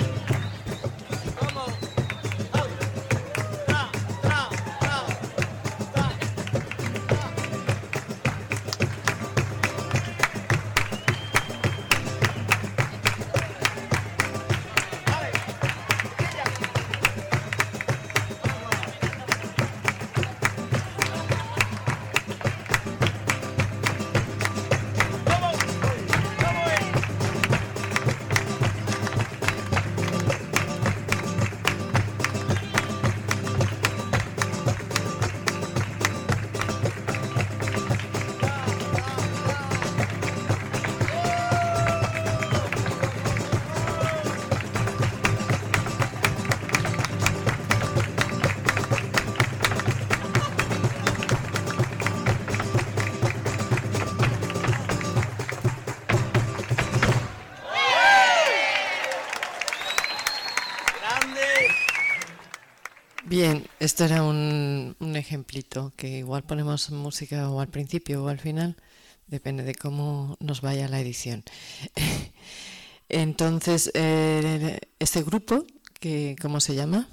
Bien, esto era un, un ejemplito que igual ponemos música o al principio o al final, depende de cómo nos vaya la edición. Entonces, eh, este grupo, que, ¿cómo se llama?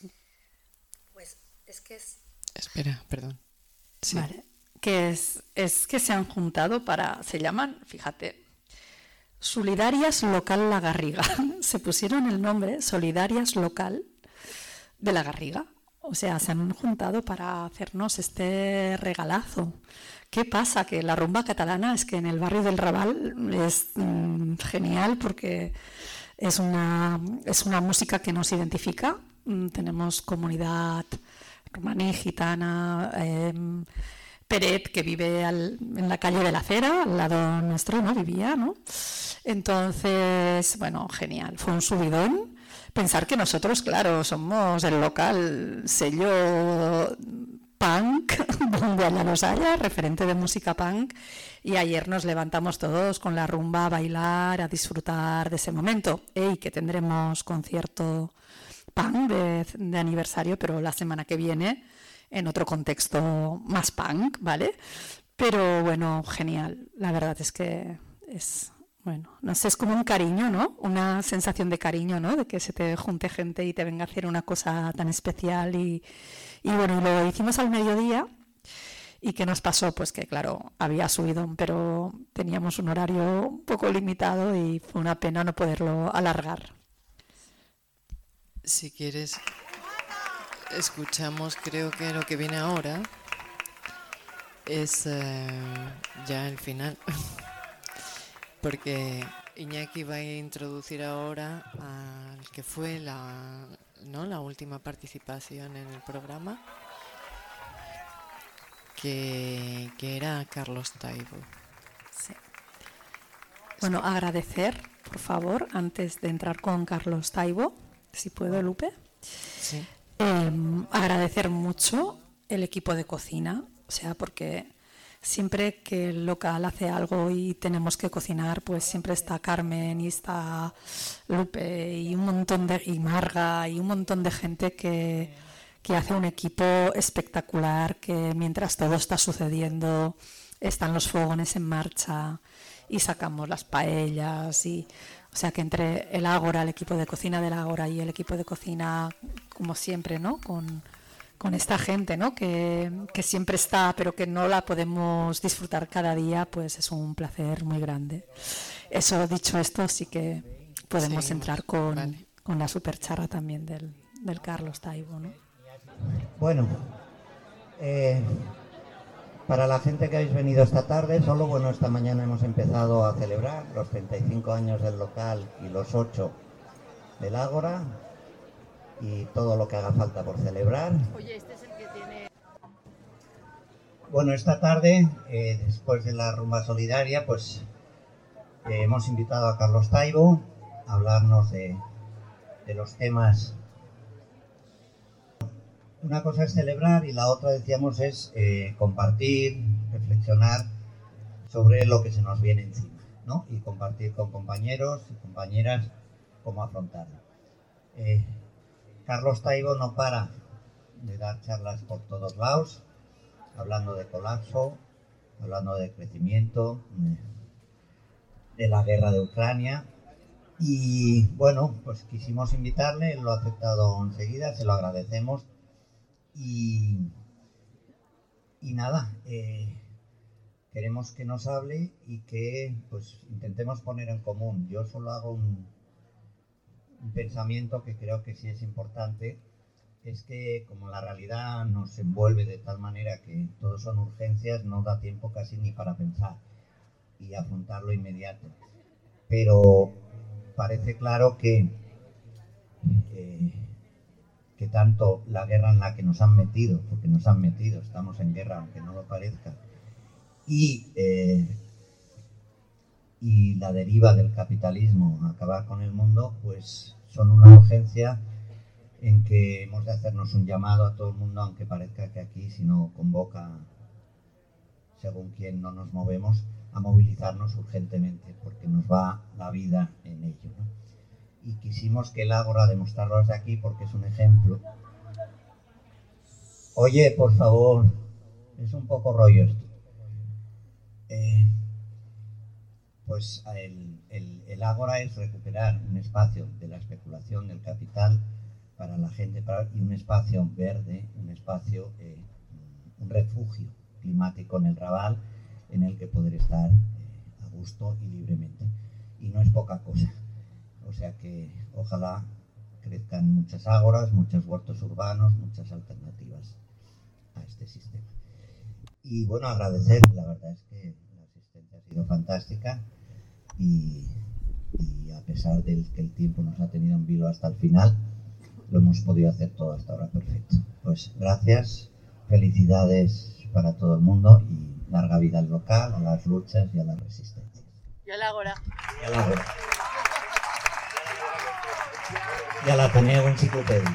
Pues es que es... Espera, perdón. Sí. Vale, que es, es que se han juntado para, se llaman, fíjate, Solidarias Local La Garriga. Se pusieron el nombre Solidarias Local de La Garriga. O sea, se han juntado para hacernos este regalazo. ¿Qué pasa? Que la rumba catalana es que en el barrio del Raval es mmm, genial porque es una, es una música que nos identifica. Mm, tenemos comunidad romaní, gitana, eh, Peret, que vive al, en la calle de la Cera, al lado nuestro, ¿no? Vivía, ¿no? Entonces, bueno, genial. Fue un subidón. Pensar que nosotros, claro, somos el local sello punk donde haya los haya, referente de música punk, y ayer nos levantamos todos con la rumba a bailar, a disfrutar de ese momento. Y que tendremos concierto punk de, de aniversario, pero la semana que viene en otro contexto más punk, ¿vale? Pero bueno, genial. La verdad es que es... Bueno, no sé, es como un cariño, ¿no? Una sensación de cariño, ¿no? De que se te junte gente y te venga a hacer una cosa tan especial. Y, y bueno, lo hicimos al mediodía. ¿Y qué nos pasó? Pues que, claro, había subidón, pero teníamos un horario un poco limitado y fue una pena no poderlo alargar. Si quieres, escuchamos, creo que lo que viene ahora es eh, ya el final, porque Iñaki va a introducir ahora al que fue la, ¿no? la última participación en el programa, que, que era Carlos Taibo. Sí. Bueno, agradecer, por favor, antes de entrar con Carlos Taibo, si puedo, Lupe. Sí. Eh, agradecer mucho el equipo de cocina, o sea, porque siempre que el local hace algo y tenemos que cocinar, pues siempre está Carmen y está Lupe y un montón de y Marga y un montón de gente que, que hace un equipo espectacular, que mientras todo está sucediendo están los fogones en marcha y sacamos las paellas y o sea que entre el Ágora, el equipo de cocina del Ágora y el equipo de cocina, como siempre, ¿no? Con, con esta gente, ¿no? Que, que siempre está, pero que no la podemos disfrutar cada día, pues es un placer muy grande. Eso, dicho esto, sí que podemos Seguimos. entrar con, Vale. con la supercharra también del, del Carlos Taibo, ¿no? Bueno, eh, para la gente que habéis venido esta tarde, solo bueno, esta mañana hemos empezado a celebrar los treinta y cinco años del local y los ocho del Ágora y todo lo que haga falta por celebrar. Oye, este es el que tiene... Bueno, esta tarde, eh, después de la rumba solidaria, pues eh, hemos invitado a Carlos Taibo a hablarnos de, de los temas. Una cosa es celebrar y la otra, decíamos, es eh, compartir, reflexionar sobre lo que se nos viene encima, ¿no? Y compartir con compañeros y compañeras cómo afrontarlo. Eh, Carlos Taibo no para de dar charlas por todos lados, hablando de colapso, hablando de crecimiento, de la guerra de Ucrania. Y bueno, pues quisimos invitarle, él lo ha aceptado enseguida, se lo agradecemos. Y, y nada, eh, queremos que nos hable y que pues intentemos poner en común. Yo solo hago un, un pensamiento que creo que sí es importante, es que como la realidad nos envuelve de tal manera que todo son urgencias, no da tiempo casi ni para pensar y afrontarlo inmediato. Pero parece claro que... Eh, que tanto la guerra en la que nos han metido, porque nos han metido, estamos en guerra aunque no lo parezca, y, eh, y la deriva del capitalismo a acabar con el mundo, pues son una urgencia en que hemos de hacernos un llamado a todo el mundo, aunque parezca que aquí si no convoca, según quien no nos movemos, a movilizarnos urgentemente, porque nos va la vida en ello, ¿no? Y quisimos que el Ágora demostrarlo desde aquí porque es un ejemplo. Oye, por favor, es un poco rollo esto. Eh, pues el, el, el Ágora es recuperar un espacio de la especulación del capital para la gente para, y un espacio verde, un espacio, eh, un refugio climático en el Raval en el que poder estar eh, a gusto y libremente. Y no es poca cosa. O sea que ojalá crezcan muchas ágoras, muchos huertos urbanos, muchas alternativas a este sistema. Y bueno, agradecer, la verdad es que la asistencia ha sido fantástica y, y a pesar de que el tiempo nos ha tenido en vilo hasta el final, lo hemos podido hacer todo hasta ahora perfecto. Pues gracias, felicidades para todo el mundo y larga vida al local, a las luchas y a las resistencias. Y al Ágora. Y al Ágora. Y al Ateneo Enciclopedia.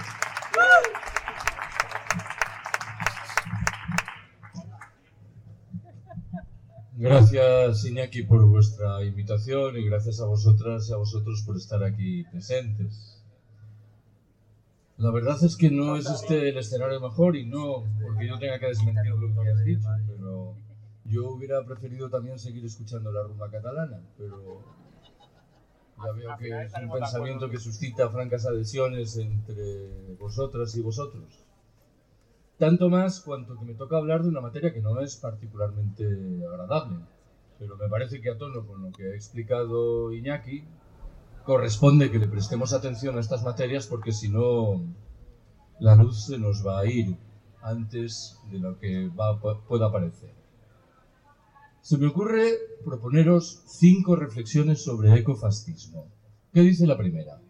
Gracias, Iñaki, por vuestra invitación y gracias a vosotras y a vosotros por estar aquí presentes. La verdad es que no es este el escenario mejor y no porque yo tenga que desmentir lo que has dicho, pero yo hubiera preferido también seguir escuchando la rumba catalana, pero ya veo que es un pensamiento que suscita francas adhesiones entre vosotras y vosotros. Tanto más cuanto que me toca hablar de una materia que no es particularmente agradable, pero me parece que a tono con lo que ha explicado Iñaki, corresponde que le prestemos atención a estas materias porque si no la luz se nos va a ir antes de lo que va, pueda aparecer. Se me ocurre proponeros cinco reflexiones sobre ecofascismo. ¿Qué dice la primera?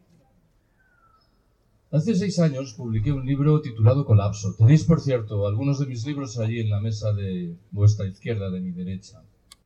Hace seis años publiqué un libro titulado Colapso. Tenéis, por cierto, algunos de mis libros allí en la mesa de vuestra izquierda, de mi derecha.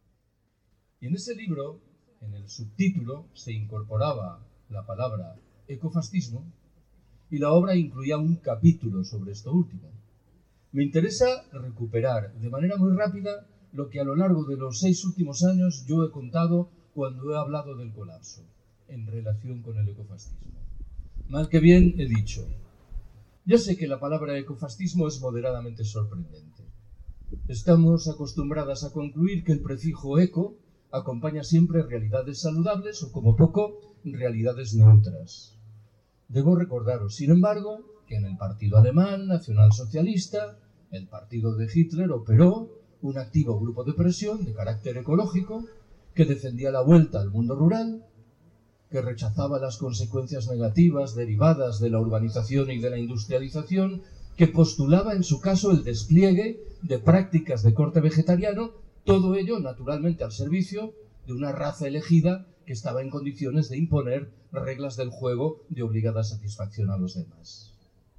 Y en ese libro, en el subtítulo, se incorporaba la palabra ecofascismo y la obra incluía un capítulo sobre esto último. Me interesa recuperar de manera muy rápida lo que a lo largo de los seis últimos años yo he contado cuando he hablado del colapso en relación con el ecofascismo. Mal que bien he dicho. Ya sé que la palabra ecofascismo es moderadamente sorprendente. Estamos acostumbradas a concluir que el prefijo eco acompaña siempre realidades saludables o, como poco, realidades neutras. Debo recordaros, sin embargo, que en el partido alemán nacionalsocialista, el partido de Hitler, operó un activo grupo de presión de carácter ecológico que defendía la vuelta al mundo rural, que rechazaba las consecuencias negativas derivadas de la urbanización y de la industrialización, que postulaba en su caso el despliegue de prácticas de corte vegetariano, todo ello naturalmente al servicio de una raza elegida que estaba en condiciones de imponer reglas del juego de obligada satisfacción a los demás.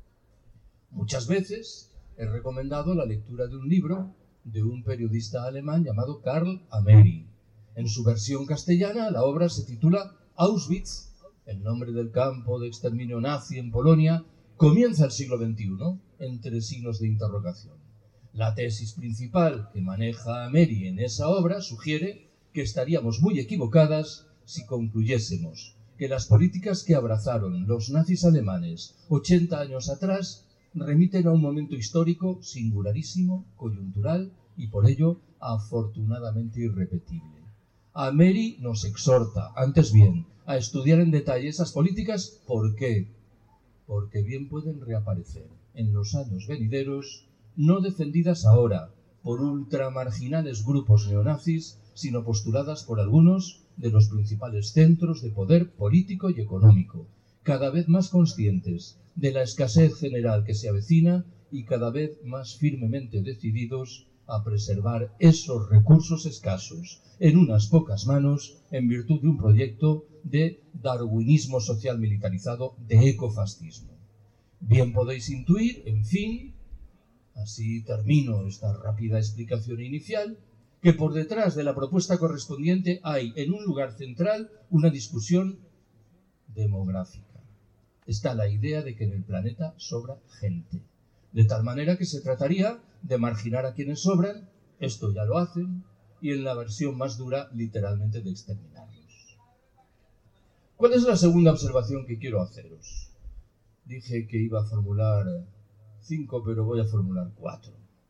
Muchas veces he recomendado la lectura de un libro de un periodista alemán llamado Karl Ameri. En su versión castellana, la obra se titula Auschwitz, el nombre del campo de exterminio nazi en Polonia, comienza el siglo veintiuno, entre signos de interrogación. La tesis principal que maneja Ameri en esa obra sugiere que estaríamos muy equivocadas si concluyésemos que las políticas que abrazaron los nazis alemanes ochenta años atrás remiten a un momento histórico singularísimo, coyuntural y por ello afortunadamente irrepetible. Ameri nos exhorta, antes bien, a estudiar en detalle esas políticas. ¿Por qué? Porque bien pueden reaparecer en los años venideros, no defendidas ahora por ultramarginales grupos neonazis, sino postuladas por algunos de los principales centros de poder político y económico, cada vez más conscientes de la escasez general que se avecina y cada vez más firmemente decididos a preservar esos recursos escasos en unas pocas manos en virtud de un proyecto de darwinismo social militarizado, de ecofascismo. Bien podéis intuir, en fin, así termino esta rápida explicación inicial, que por detrás de la propuesta correspondiente hay en un lugar central una discusión demográfica. Está la idea de que en el planeta sobra gente, de tal manera que se trataría de marginar a quienes sobran, esto ya lo hacen, y en la versión más dura, literalmente, de exterminarlos. ¿Cuál es la segunda observación que quiero haceros? Dije que iba a formular cinco, pero voy a formular cuatro.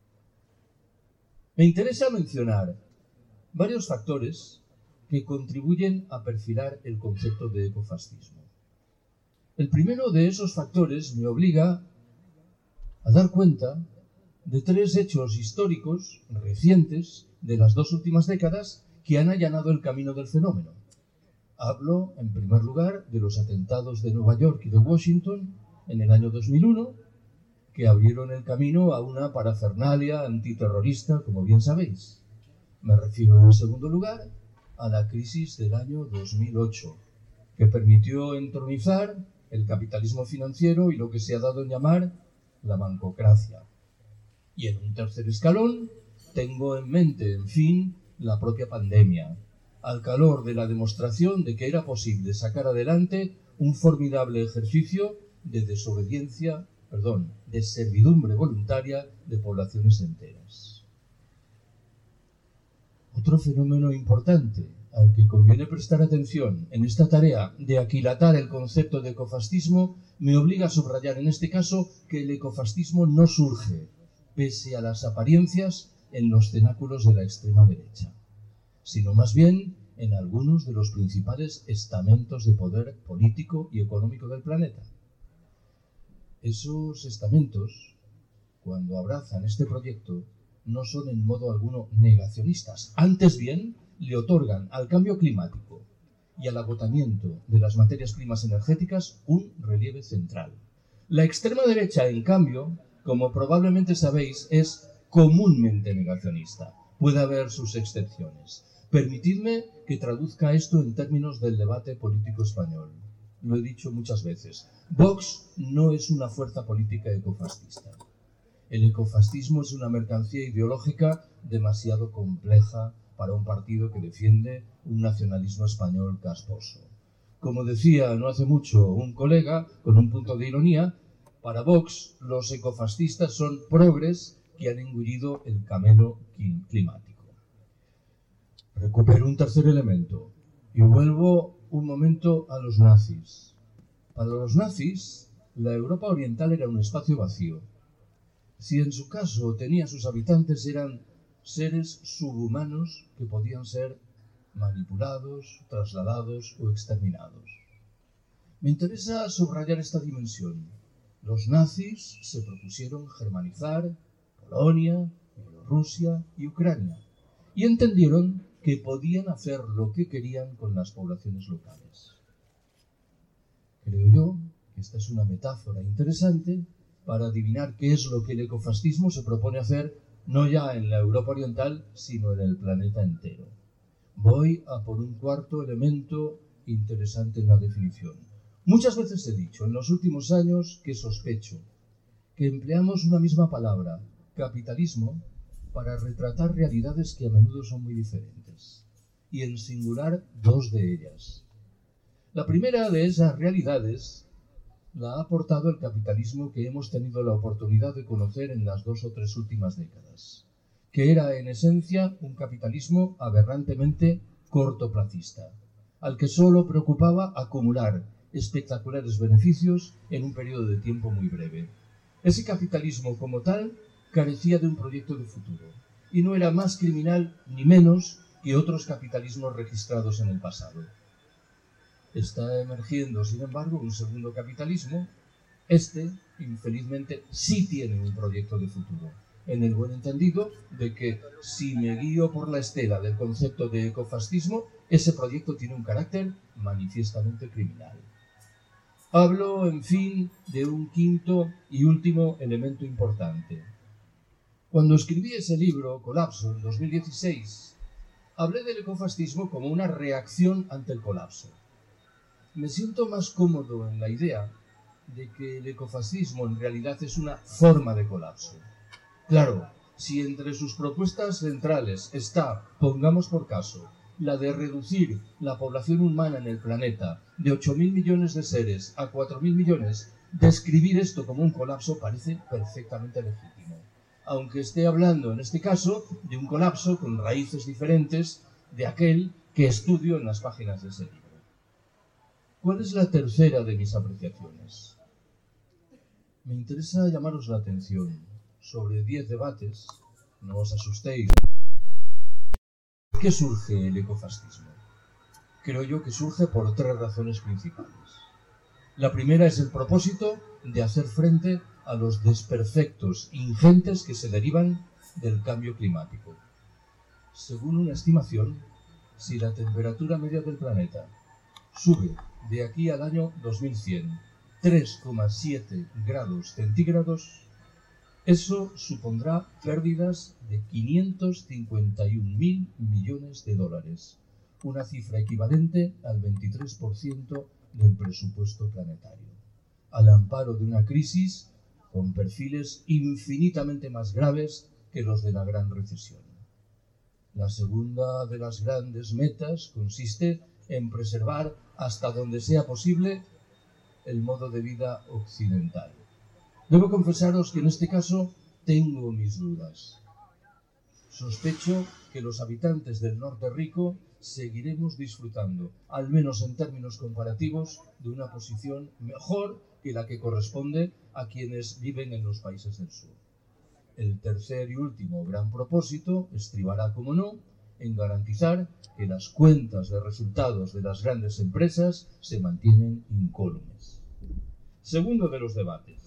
Me interesa mencionar varios factores que contribuyen a perfilar el concepto de ecofascismo. El primero de esos factores me obliga a dar cuenta de tres hechos históricos recientes de las dos últimas décadas que han allanado el camino del fenómeno. Hablo, en primer lugar, de los atentados de Nueva York y de Washington en el año dos mil uno, que abrieron el camino a una parafernalia antiterrorista, como bien sabéis. Me refiero, en segundo lugar, a la crisis del año dos mil ocho, que permitió entronizar el capitalismo financiero y lo que se ha dado en llamar la bancocracia. Y en un tercer escalón, tengo en mente, en fin, la propia pandemia, al calor de la demostración de que era posible sacar adelante un formidable ejercicio de desobediencia, perdón, de servidumbre voluntaria de poblaciones enteras. Otro fenómeno importante al que conviene prestar atención en esta tarea de aquilatar el concepto de ecofascismo me obliga a subrayar en este caso que el ecofascismo no surge, pese a las apariencias, en los cenáculos de la extrema derecha, sino más bien en algunos de los principales estamentos de poder político y económico del planeta. Esos estamentos, cuando abrazan este proyecto, no son en modo alguno negacionistas, antes bien le otorgan al cambio climático y al agotamiento de las materias primas energéticas un relieve central. La extrema derecha, en cambio, como probablemente sabéis, es comúnmente negacionista. Puede haber sus excepciones. Permitidme que traduzca esto en términos del debate político español. Lo he dicho muchas veces. Vox no es una fuerza política ecofascista. El ecofascismo es una mercancía ideológica demasiado compleja para un partido que defiende un nacionalismo español casposo. Como decía no hace mucho un colega, con un punto de ironía, para Vox los ecofascistas son progres que han engullido el camelo climático. Recupero un tercer elemento y vuelvo un momento a los nazis. Para los nazis, la Europa oriental era un espacio vacío. Si en su caso tenía sus habitantes eran seres subhumanos que podían ser manipulados, trasladados o exterminados. Me interesa subrayar esta dimensión. Los nazis se propusieron germanizar Polonia, Bielorrusia y Ucrania y entendieron que podían hacer lo que querían con las poblaciones locales. Creo yo que esta es una metáfora interesante para adivinar qué es lo que el ecofascismo se propone hacer no ya en la Europa oriental, sino en el planeta entero. Voy a por un cuarto elemento interesante en la definición. Muchas veces he dicho en los últimos años que sospecho que empleamos una misma palabra, capitalismo, para retratar realidades que a menudo son muy diferentes, y en singular dos de ellas. La primera de esas realidades la ha aportado el capitalismo que hemos tenido la oportunidad de conocer en las dos o tres últimas décadas, que era en esencia un capitalismo aberrantemente cortoplacista, al que solo preocupaba acumular espectaculares beneficios en un periodo de tiempo muy breve. Ese capitalismo como tal carecía de un proyecto de futuro y no era más criminal ni menos que otros capitalismos registrados en el pasado. Está emergiendo, sin embargo, un segundo capitalismo. Este, infelizmente, sí tiene un proyecto de futuro, en el buen entendido de que, si me guío por la estela del concepto de ecofascismo, ese proyecto tiene un carácter manifiestamente criminal. Hablo, en fin, de un quinto y último elemento importante. Cuando escribí ese libro, Colapso, en dos mil dieciséis, hablé del ecofascismo como una reacción ante el colapso. Me siento más cómodo en la idea de que el ecofascismo en realidad es una forma de colapso. Claro, si entre sus propuestas centrales está, pongamos por caso, la de reducir la población humana en el planeta de ocho mil millones de seres a cuatro mil millones, describir esto como un colapso parece perfectamente legítimo, aunque esté hablando en este caso de un colapso con raíces diferentes de aquel que estudio en las páginas de ese libro. ¿Cuál es la tercera de mis apreciaciones? Me interesa llamaros la atención sobre diez debates, no os asustéis. ¿Por qué surge el ecofascismo? Creo yo que surge por tres razones principales. La primera es el propósito de hacer frente a los desperfectos ingentes que se derivan del cambio climático. Según una estimación, si la temperatura media del planeta sube de aquí al año dos mil cien tres coma siete grados centígrados, eso supondrá pérdidas de quinientos cincuenta y un mil millones de dólares, una cifra equivalente al veintitrés por ciento del presupuesto planetario, al amparo de una crisis con perfiles infinitamente más graves que los de la Gran Recesión. La segunda de las grandes metas consiste en preservar hasta donde sea posible el modo de vida occidental. Debo confesaros que en este caso tengo mis dudas. Sospecho que los habitantes del norte rico seguiremos disfrutando, al menos en términos comparativos, de una posición mejor que la que corresponde a quienes viven en los países del sur. El tercer y último gran propósito estribará, como no, en garantizar que las cuentas de resultados de las grandes empresas se mantienen incólumes. Segundo de los debates.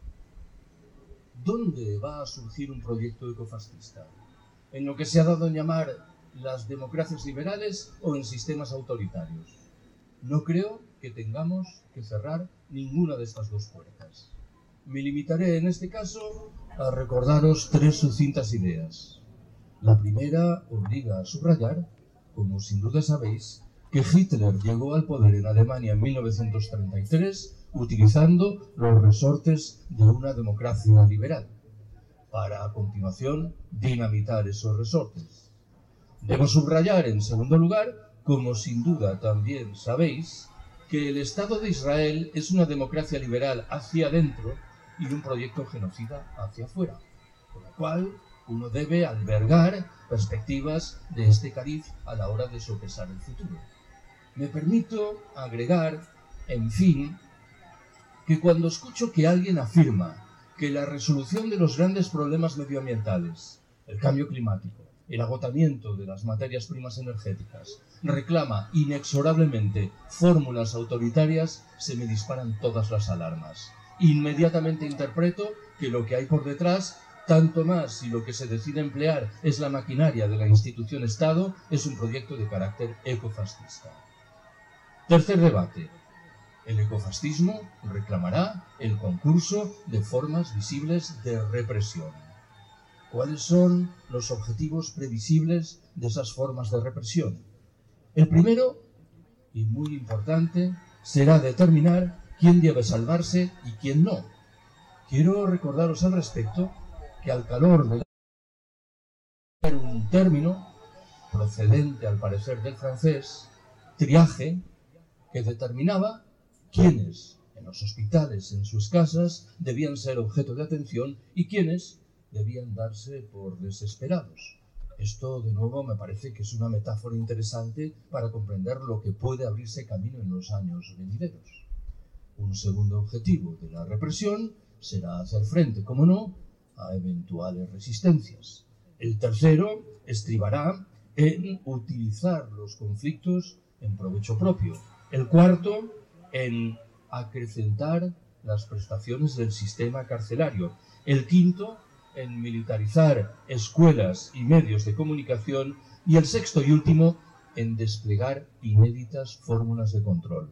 ¿Dónde va a surgir un proyecto ecofascista? ¿En lo que se ha dado en llamar las democracias liberales o en sistemas autoritarios? No creo que tengamos que cerrar ninguna de estas dos puertas. Me limitaré en este caso a recordaros tres sucintas ideas. La primera obliga a subrayar, como sin duda sabéis, que Hitler llegó al poder en Alemania en mil novecientos treinta y tres utilizando los resortes de una democracia liberal, para a continuación dinamitar esos resortes. Debo subrayar, en segundo lugar, como sin duda también sabéis, que el Estado de Israel es una democracia liberal hacia adentro y un proyecto genocida hacia afuera, con lo cual uno debe albergar perspectivas de este cariz a la hora de sopesar el futuro. Me permito agregar, en fin, que cuando escucho que alguien afirma que la resolución de los grandes problemas medioambientales, el cambio climático, el agotamiento de las materias primas energéticas, reclama inexorablemente fórmulas autoritarias, se me disparan todas las alarmas. Inmediatamente interpreto que lo que hay por detrás, tanto más si lo que se decide emplear es la maquinaria de la institución Estado, es un proyecto de carácter ecofascista. Tercer debate. El ecofascismo reclamará el concurso de formas visibles de represión. ¿Cuáles son los objetivos previsibles de esas formas de represión? El primero, y muy importante, será determinar quién debe salvarse y quién no. Quiero recordaros al respecto que al calor de la... un término procedente al parecer del francés, triaje, que determinaba quiénes en los hospitales, en sus casas, debían ser objeto de atención y quiénes debían darse por desesperados. Esto, de nuevo, me parece que es una metáfora interesante para comprender lo que puede abrirse camino en los años venideros. Un segundo objetivo de la represión será hacer frente, como no, a eventuales resistencias. El tercero estribará en utilizar los conflictos en provecho propio. El cuarto, en acrecentar las prestaciones del sistema carcelario. El quinto, en militarizar escuelas y medios de comunicación. Y el sexto y último, en desplegar inéditas fórmulas de control.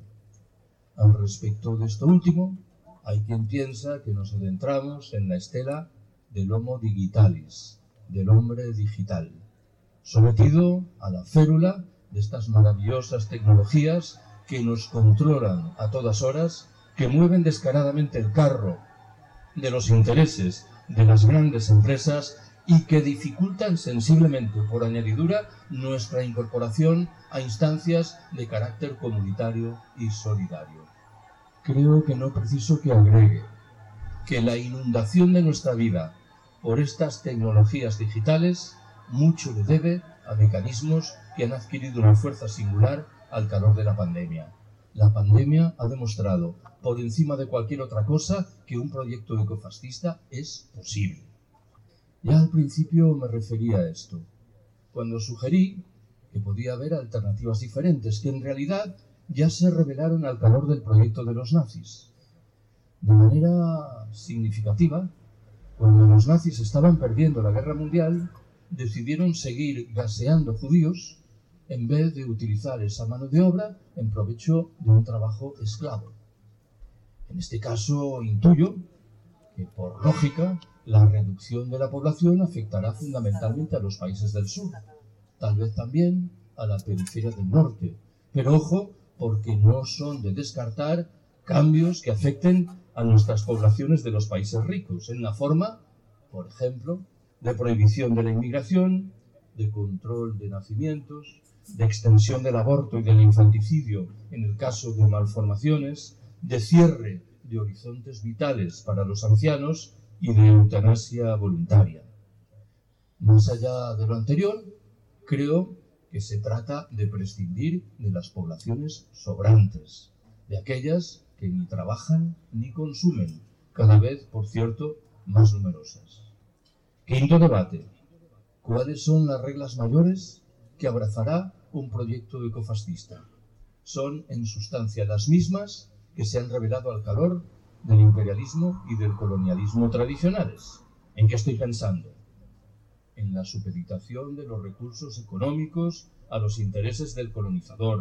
Al respecto de esto último, hay quien piensa que nos adentramos en la estela del Homo digitalis, del hombre digital, sometido a la férula de estas maravillosas tecnologías que nos controlan a todas horas, que mueven descaradamente el carro de los intereses de las grandes empresas y que dificultan sensiblemente, por añadidura, nuestra incorporación a instancias de carácter comunitario y solidario. Creo que no preciso que agregue que la inundación de nuestra vida por estas tecnologías digitales mucho le debe a mecanismos que han adquirido una fuerza singular al calor de la pandemia. La pandemia ha demostrado, por encima de cualquier otra cosa, que un proyecto ecofascista es posible. Ya al principio me refería a esto, cuando sugerí que podía haber alternativas diferentes, que en realidad ya se revelaron al calor del proyecto de los nazis. De manera significativa, cuando los nazis estaban perdiendo la guerra mundial, decidieron seguir gaseando judíos en vez de utilizar esa mano de obra en provecho de un trabajo esclavo. En este caso, intuyo que, por lógica, la reducción de la población afectará fundamentalmente a los países del sur, tal vez también a la periferia del norte, pero ojo, porque no son de descartar cambios que afecten a nuestras poblaciones de los países ricos, en la forma, por ejemplo, de prohibición de la inmigración, de control de nacimientos, de extensión del aborto y del infanticidio en el caso de malformaciones, de cierre de horizontes vitales para los ancianos y de eutanasia voluntaria. Más allá de lo anterior, creo que se trata de prescindir de las poblaciones sobrantes, de aquellas que ni trabajan ni consumen, cada vez, por cierto, más numerosas. Quinto debate. ¿Cuáles son las reglas mayores que abrazará un proyecto ecofascista? Son, en sustancia, las mismas que se han revelado al calor del imperialismo y del colonialismo tradicionales. ¿En qué estoy pensando? En la supeditación de los recursos económicos a los intereses del colonizador,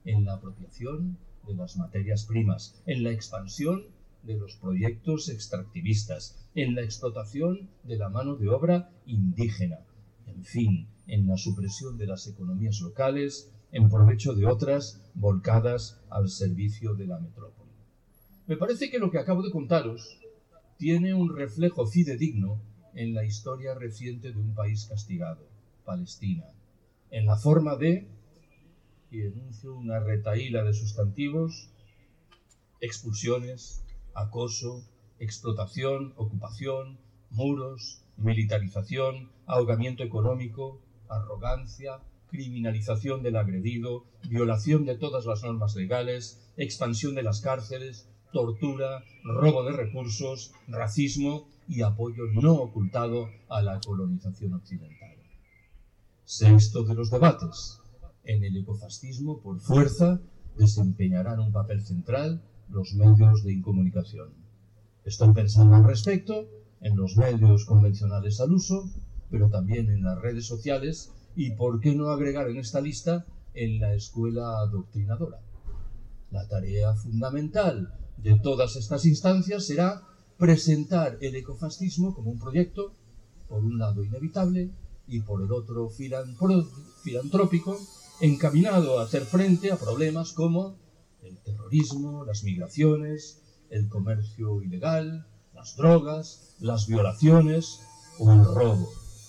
en la apropiación de las materias primas, en la expansión de los proyectos extractivistas, en la explotación de la mano de obra indígena, en fin, en la supresión de las economías locales, en provecho de otras volcadas al servicio de la metrópoli. Me parece que lo que acabo de contaros tiene un reflejo fidedigno en la historia reciente de un país castigado, Palestina, en la forma de, y enuncio una retahíla de sustantivos, expulsiones, acoso, explotación, ocupación, muros, militarización, ahogamiento económico, arrogancia, criminalización del agredido, violación de todas las normas legales, expansión de las cárceles, tortura, robo de recursos, racismo y apoyo no ocultado a la colonización occidental. Sexto de los debates. En el ecofascismo, por fuerza, desempeñarán un papel central los medios de incomunicación. Estoy pensando al respecto en los medios convencionales al uso, pero también en las redes sociales y, por qué no agregar en esta lista, en la escuela adoctrinadora. La tarea fundamental de todas estas instancias será presentar el ecofascismo como un proyecto, por un lado inevitable y por el otro filantrópico, encaminado a hacer frente a problemas como el terrorismo, las migraciones, el comercio ilegal, las drogas, las violaciones o el robo.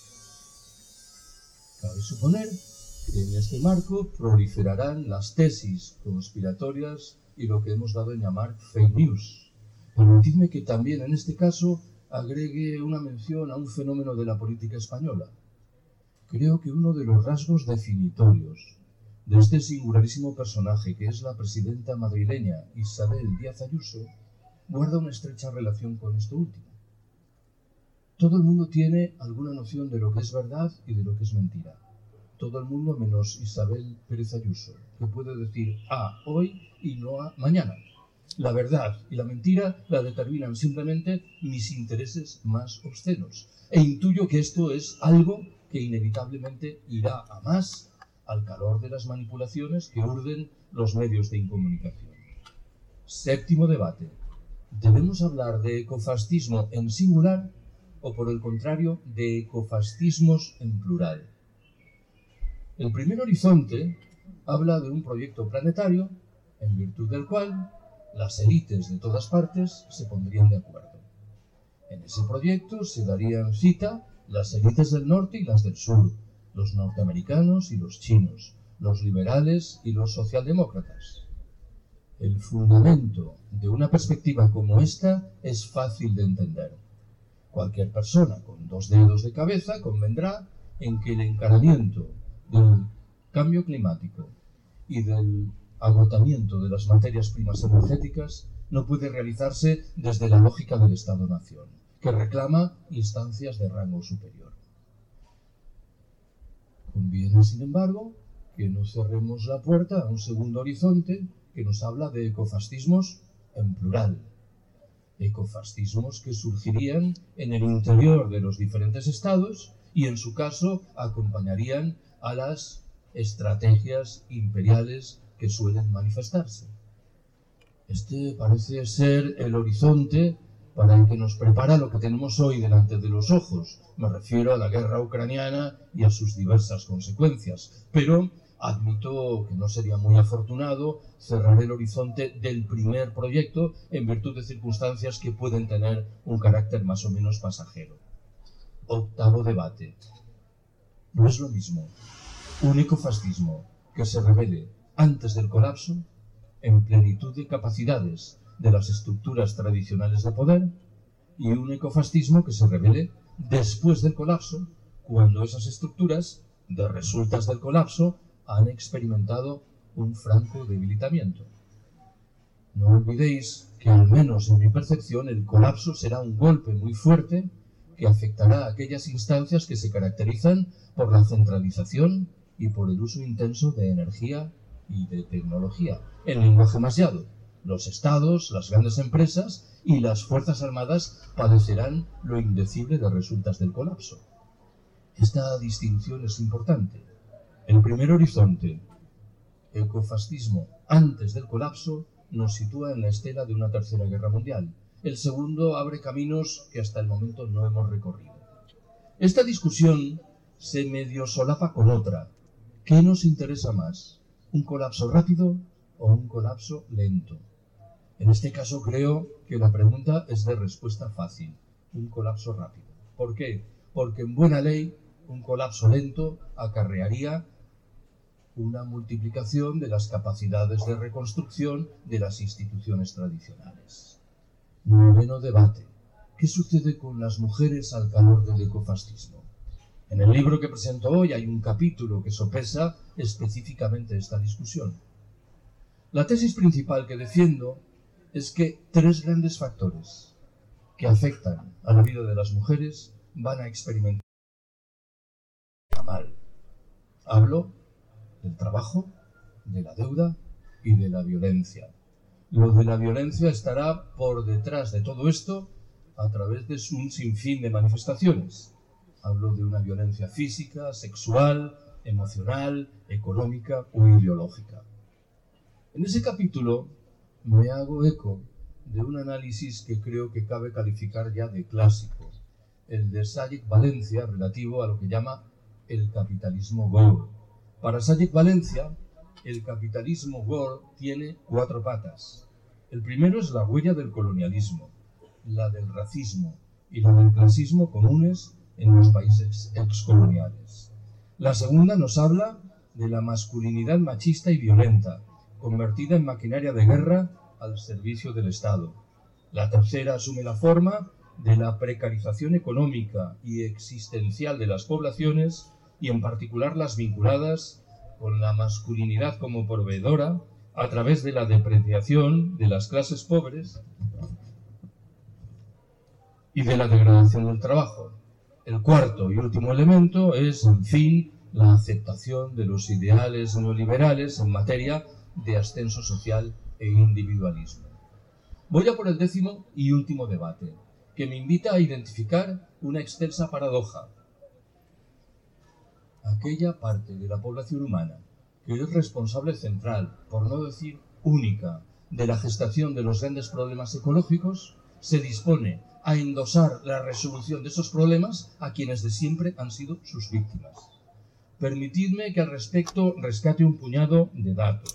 Cabe suponer que en este marco proliferarán las tesis conspiratorias y lo que hemos dado en llamar fake news. Permitidme que también en este caso agregue una mención a un fenómeno de la política española. Creo que uno de los rasgos definitorios de este singularísimo personaje, que es la presidenta madrileña Isabel Díaz Ayuso, guarda una estrecha relación con esto último. Todo el mundo tiene alguna noción de lo que es verdad y de lo que es mentira. Todo el mundo menos Isabel Pérez Ayuso, que puede decir A hoy y no A mañana. La verdad y la mentira la determinan simplemente mis intereses más obscenos. E intuyo que esto es algo que inevitablemente irá a más al calor de las manipulaciones que urden los medios de incomunicación. Séptimo debate. ¿Debemos hablar de ecofascismo en singular o, por el contrario, de ecofascismos en plural? El primer horizonte habla de un proyecto planetario en virtud del cual las élites de todas partes se pondrían de acuerdo. En ese proyecto se darían cita las élites del norte y las del sur, los norteamericanos y los chinos, los liberales y los socialdemócratas. El fundamento de una perspectiva como esta es fácil de entender. Cualquier persona con dos dedos de cabeza convendrá en que el encaramiento del cambio climático y del agotamiento de las materias primas energéticas no puede realizarse desde la lógica del Estado-nación, que reclama instancias de rango superior. Conviene, sin embargo, que no cerremos la puerta a un segundo horizonte que nos habla de ecofascismos en plural. Ecofascismos que surgirían en el interior de los diferentes estados y, en su caso, acompañarían a las estrategias imperiales que suelen manifestarse. Este parece ser el horizonte para el que nos prepara lo que tenemos hoy delante de los ojos. Me refiero a la guerra ucraniana y a sus diversas consecuencias. Pero admito que no sería muy afortunado cerrar el horizonte del primer proyecto en virtud de circunstancias que pueden tener un carácter más o menos pasajero. Octavo debate. No es lo mismo un ecofascismo que se revele antes del colapso, en plenitud de capacidades de las estructuras tradicionales de poder, y un ecofascismo que se revele después del colapso, cuando esas estructuras, de resultas del colapso, han experimentado un franco debilitamiento. No olvidéis que, al menos en mi percepción, el colapso será un golpe muy fuerte que afectará a aquellas instancias que se caracterizan por la centralización y por el uso intenso de energía y de tecnología. En lenguaje más llano, los estados, las grandes empresas y las fuerzas armadas padecerán lo indecible de resultas del colapso. Esta distinción es importante. El primer horizonte, ecofascismo antes del colapso nos sitúa en la estela de una tercera guerra mundial. El segundo abre caminos que hasta el momento no hemos recorrido. Esta discusión se medio solapa con otra. ¿Qué nos interesa más? ¿Un colapso rápido o un colapso lento? En este caso creo que la pregunta es de respuesta fácil. Un colapso rápido. ¿Por qué? Porque en buena ley un colapso lento acarrearía una multiplicación de las capacidades de reconstrucción de las instituciones tradicionales. Noveno debate. ¿Qué sucede con las mujeres al calor del ecofascismo? En el libro que presento hoy hay un capítulo que sopesa específicamente esta discusión. La tesis principal que defiendo es que tres grandes factores que afectan a la vida de las mujeres van a experimentar mal. Hablo del trabajo, de la deuda y de la violencia. Lo de la violencia estará por detrás de todo esto a través de un sinfín de manifestaciones. Hablo de una violencia física, sexual, emocional, económica o ideológica. En ese capítulo me hago eco de un análisis que creo que cabe calificar ya de clásico, el de Sayek Valencia, relativo a lo que llama el capitalismo gore. Para Sayek Valencia, el capitalismo gore tiene cuatro patas. El primero es la huella del colonialismo, la del racismo y la del clasismo comunes en los países excoloniales. La segunda nos habla de la masculinidad machista y violenta, convertida en maquinaria de guerra al servicio del Estado. La tercera asume la forma de la precarización económica y existencial de las poblaciones y en particular las vinculadas con la masculinidad como proveedora a través de la depreciación de las clases pobres y de la degradación del trabajo. El cuarto y último elemento es, en fin, la aceptación de los ideales neoliberales en materia de ascenso social e individualismo. Voy a por el décimo y último debate, que me invita a identificar una extensa paradoja. Aquella parte de la población humana que es responsable central, por no decir única, de la gestación de los grandes problemas ecológicos, se dispone a endosar la resolución de esos problemas a quienes de siempre han sido sus víctimas. Permitidme que al respecto rescate un puñado de datos.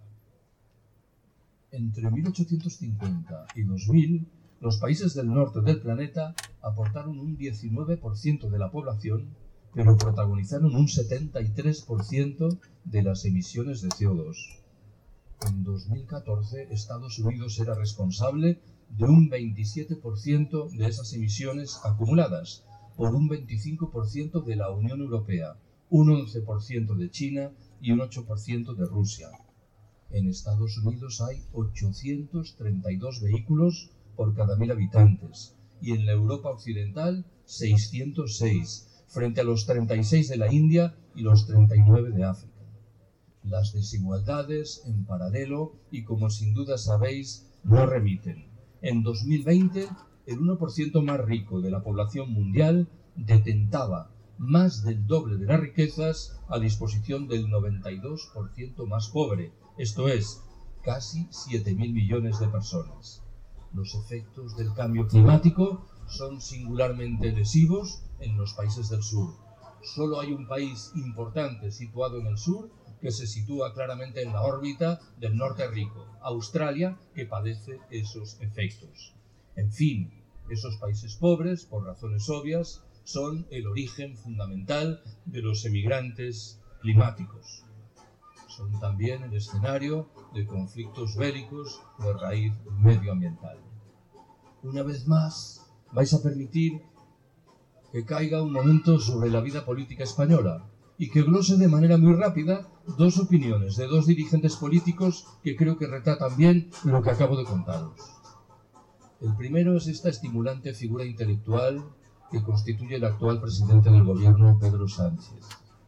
Entre mil ochocientos cincuenta y dos mil, los países del norte del planeta aportaron un diecinueve por ciento de la población, pero protagonizaron un setenta y tres por ciento de las emisiones de C O dos. En dos mil catorce, Estados Unidos era responsable de un veintisiete por ciento de esas emisiones acumuladas, por un veinticinco por ciento de la Unión Europea, un once por ciento de China y un ocho por ciento de Rusia. En Estados Unidos hay ochocientos treinta y dos vehículos por cada mil habitantes y en la Europa occidental seiscientos seis, frente a los treinta y seis de la India y los treinta y nueve de África. Las desigualdades, en paralelo, y como sin duda sabéis, no remiten. En dos mil veinte, el uno por ciento más rico de la población mundial detentaba más del doble de las riquezas a disposición del noventa y dos por ciento más pobre, esto es, casi siete mil millones de personas. Los efectos del cambio climático son singularmente lesivos en los países del sur. Solo hay un país importante situado en el sur que se sitúa claramente en la órbita del norte rico, Australia, que padece esos efectos. En fin, esos países pobres, por razones obvias, son el origen fundamental de los emigrantes climáticos. Son también el escenario de conflictos bélicos de raíz medioambiental. Una vez más, vais a permitir que caiga un momento sobre la vida política española y que glose de manera muy rápida dos opiniones de dos dirigentes políticos que creo que retratan bien lo que acabo de contaros. El primero es esta estimulante figura intelectual que constituye el actual presidente del gobierno, Pedro Sánchez.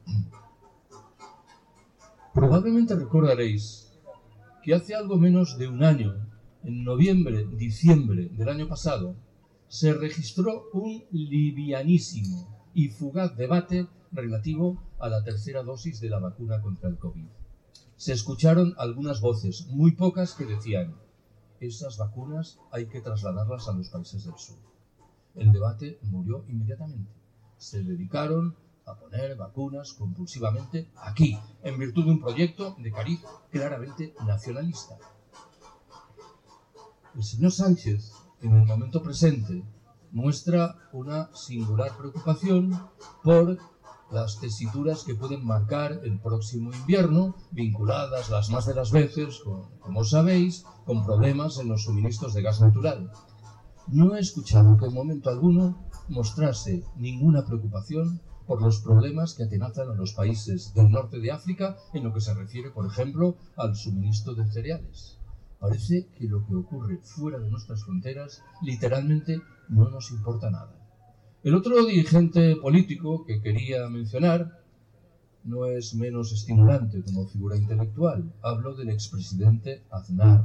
Probablemente recordaréis que hace algo menos de un año, en noviembre, diciembre del año pasado, se registró un livianísimo y fugaz debate relativo a la tercera dosis de la vacuna contra el COVID. se escucharon algunas voces, muy pocas, que decían: esas vacunas hay que trasladarlas a los países del sur. El debate murió inmediatamente. Se dedicaron a poner vacunas compulsivamente aquí, en virtud de un proyecto de cariz claramente nacionalista. El señor Sánchez, en el momento presente, muestra una singular preocupación por las tesituras que pueden marcar el próximo invierno, vinculadas las más de las veces, con, como sabéis, con problemas en los suministros de gas natural. No he escuchado que en momento alguno mostrase ninguna preocupación por los problemas que atenazan a los países del norte de África en lo que se refiere, por ejemplo, al suministro de cereales. Parece que lo que ocurre fuera de nuestras fronteras literalmente no nos importa nada. El otro dirigente político que quería mencionar no es menos estimulante como figura intelectual. Hablo del expresidente Aznar.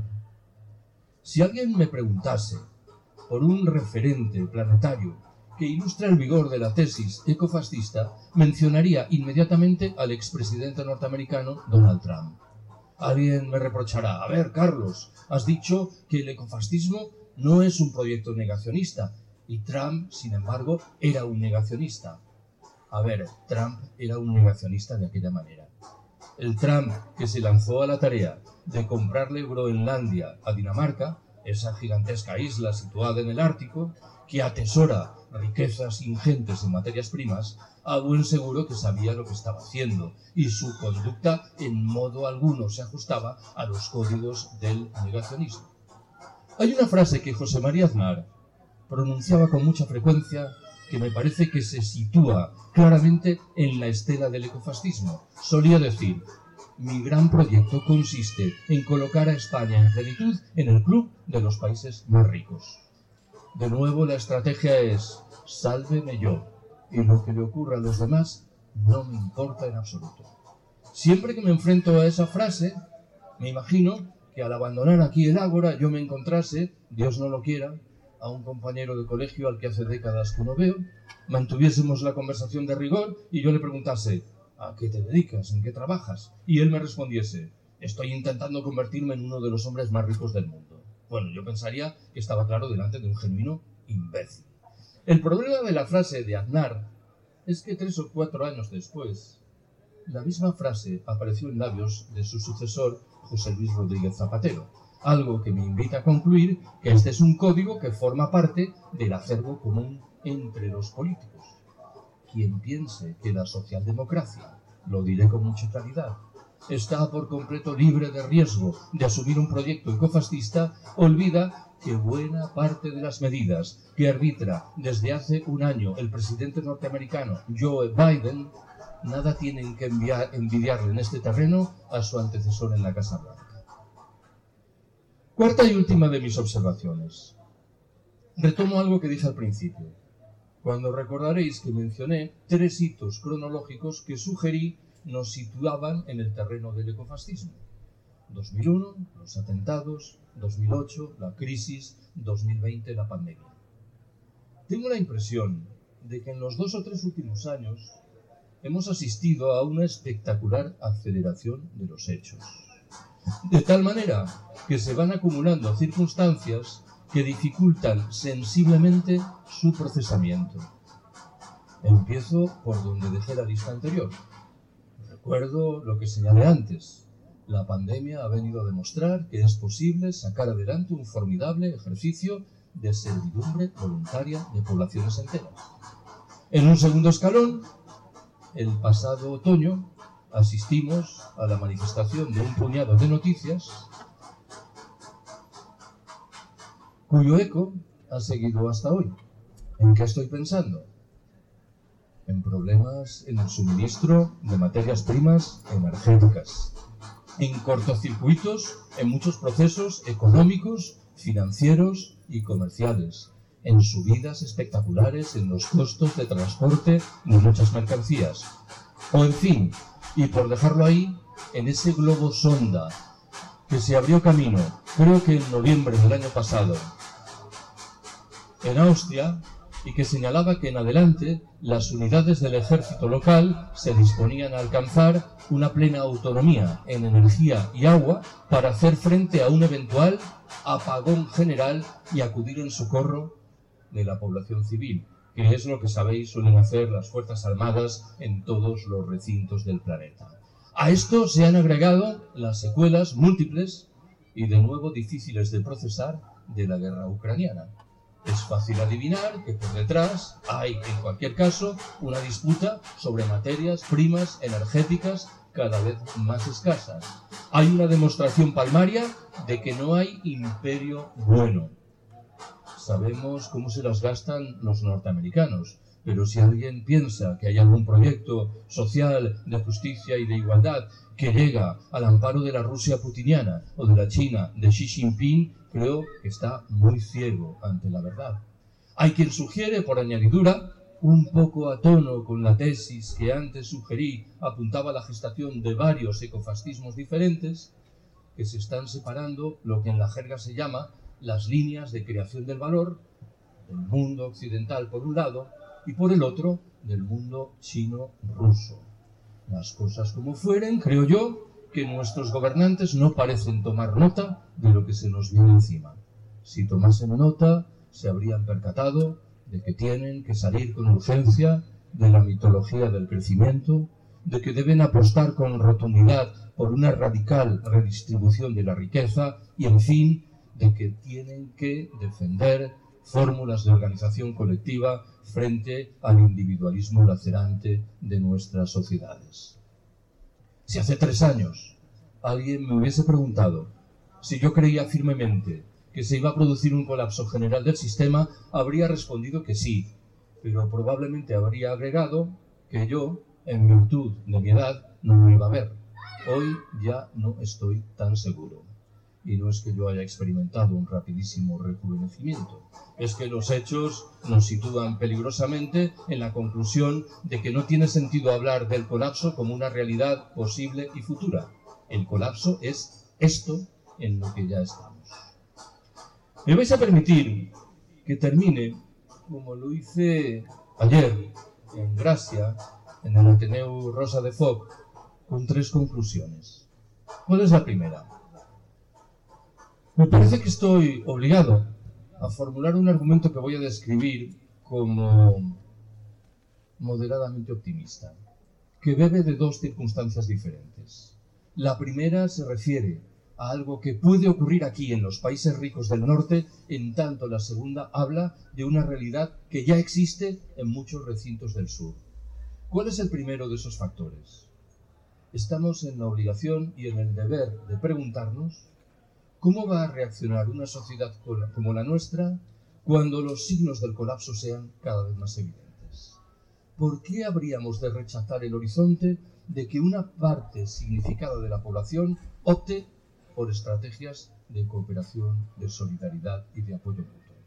Si alguien me preguntase por un referente planetario que ilustra el vigor de la tesis ecofascista, mencionaría inmediatamente al expresidente norteamericano Donald Trump. Alguien me reprochará: a ver, Carlos, has dicho que el ecofascismo no es un proyecto negacionista, y Trump, sin embargo, era un negacionista. A ver, Trump era un negacionista de aquella manera. El Trump que se lanzó a la tarea de comprarle Groenlandia a Dinamarca, esa gigantesca isla situada en el Ártico, que atesora riquezas ingentes en materias primas, a buen seguro que sabía lo que estaba haciendo, y su conducta en modo alguno se ajustaba a los códigos del negacionismo. Hay una frase que José María Aznar pronunciaba con mucha frecuencia que me parece que se sitúa claramente en la estela del ecofascismo. Solía decir: mi gran proyecto consiste en colocar a España en plenitud en el club de los países más ricos. De nuevo, la estrategia es: sálveme yo, y lo que le ocurra a los demás no me importa en absoluto. Siempre que me enfrento a esa frase, me imagino que al abandonar aquí el ágora yo me encontrase, Dios no lo quiera, a un compañero de colegio al que hace décadas que no veo, mantuviésemos la conversación de rigor y yo le preguntase: ¿a qué te dedicas? ¿En qué trabajas? Y él me respondiese: estoy intentando convertirme en uno de los hombres más ricos del mundo. Bueno, yo pensaría que estaba claro delante de un genuino imbécil. El problema de la frase de Aznar es que tres o cuatro años después, la misma frase apareció en labios de su sucesor, José Luis Rodríguez Zapatero. Algo que me invita a concluir que este es un código que forma parte del acervo común entre los políticos. Quien piense que la socialdemocracia, lo diré con mucha claridad, está por completo libre de riesgo de asumir un proyecto ecofascista, olvida que buena parte de las medidas que arbitra desde hace un año el presidente norteamericano Joe Biden nada tienen que enviar, envidiarle en este terreno a su antecesor en la Casa Blanca. Cuarta y última de mis observaciones. Retomo algo que dije al principio, cuando recordaréis que mencioné tres hitos cronológicos que sugerí nos situaban en el terreno del ecofascismo. dos mil uno, los atentados, dos mil ocho, la crisis, dos mil veinte, la pandemia. Tengo la impresión de que en los dos o tres últimos años hemos asistido a una espectacular aceleración de los hechos. De tal manera que se van acumulando circunstancias que dificultan sensiblemente su procesamiento. Empiezo por donde dejé la lista anterior. Recuerdo lo que señalé antes. La pandemia ha venido a demostrar que es posible sacar adelante un formidable ejercicio de servidumbre voluntaria de poblaciones enteras. En un segundo escalón, el pasado otoño, asistimos a la manifestación de un puñado de noticias cuyo eco ha seguido hasta hoy. ¿En qué estoy pensando? En problemas en el suministro de materias primas energéticas, en cortocircuitos en muchos procesos económicos, financieros y comerciales, en subidas espectaculares en los costos de transporte de muchas mercancías, o en fin, y por dejarlo ahí, en ese globo sonda que se abrió camino, creo que en noviembre del año pasado, en Austria, y que señalaba que en adelante las unidades del ejército local se disponían a alcanzar una plena autonomía en energía y agua para hacer frente a un eventual apagón general y acudir en socorro de la población civil, que es lo que sabéis suelen hacer las Fuerzas Armadas en todos los recintos del planeta. A esto se han agregado las secuelas múltiples y de nuevo difíciles de procesar de la guerra ucraniana. Es fácil adivinar que por detrás hay, en cualquier caso, una disputa sobre materias primas energéticas cada vez más escasas. Hay una demostración palmaria de que no hay imperio bueno. Sabemos cómo se las gastan los norteamericanos, pero si alguien piensa que hay algún proyecto social de justicia y de igualdad que llega al amparo de la Rusia putiniana o de la China de Xi Jinping, creo que está muy ciego ante la verdad. Hay quien sugiere, por añadidura, un poco a tono con la tesis que antes sugerí, apuntaba a la gestación de varios ecofascismos diferentes, que se están separando lo que en la jerga se llama las líneas de creación del valor del mundo occidental por un lado y por el otro del mundo chino-ruso. Las cosas como fueren, creo yo que nuestros gobernantes no parecen tomar nota de lo que se nos viene encima. Si tomasen nota, se habrían percatado de que tienen que salir con urgencia de la mitología del crecimiento, de que deben apostar con rotundidad por una radical redistribución de la riqueza y, en fin, de que tienen que defender fórmulas de organización colectiva frente al individualismo lacerante de nuestras sociedades. Si hace tres años alguien me hubiese preguntado si yo creía firmemente que se iba a producir un colapso general del sistema, habría respondido que sí, pero probablemente habría agregado que yo, en virtud de mi edad, no lo iba a ver. Hoy ya no estoy tan seguro. Y no es que yo haya experimentado un rapidísimo rejuvenecimiento, es que los hechos nos sitúan peligrosamente en la conclusión de que no tiene sentido hablar del colapso como una realidad posible y futura. El colapso es esto en lo que ya estamos. Me vais a permitir que termine, como lo hice ayer en Gracia, en el Ateneu Rosa de Foc, con tres conclusiones. ¿Cuál es la primera? Me parece que estoy obligado a formular un argumento que voy a describir como moderadamente optimista, que bebe de dos circunstancias diferentes. La primera se refiere a algo que puede ocurrir aquí en los países ricos del norte, en tanto la segunda habla de una realidad que ya existe en muchos recintos del sur. ¿Cuál es el primero de esos factores? Estamos en la obligación y en el deber de preguntarnos ¿cómo va a reaccionar una sociedad como la nuestra cuando los signos del colapso sean cada vez más evidentes? ¿Por qué habríamos de rechazar el horizonte de que una parte significada de la población opte por estrategias de cooperación, de solidaridad y de apoyo mutuo?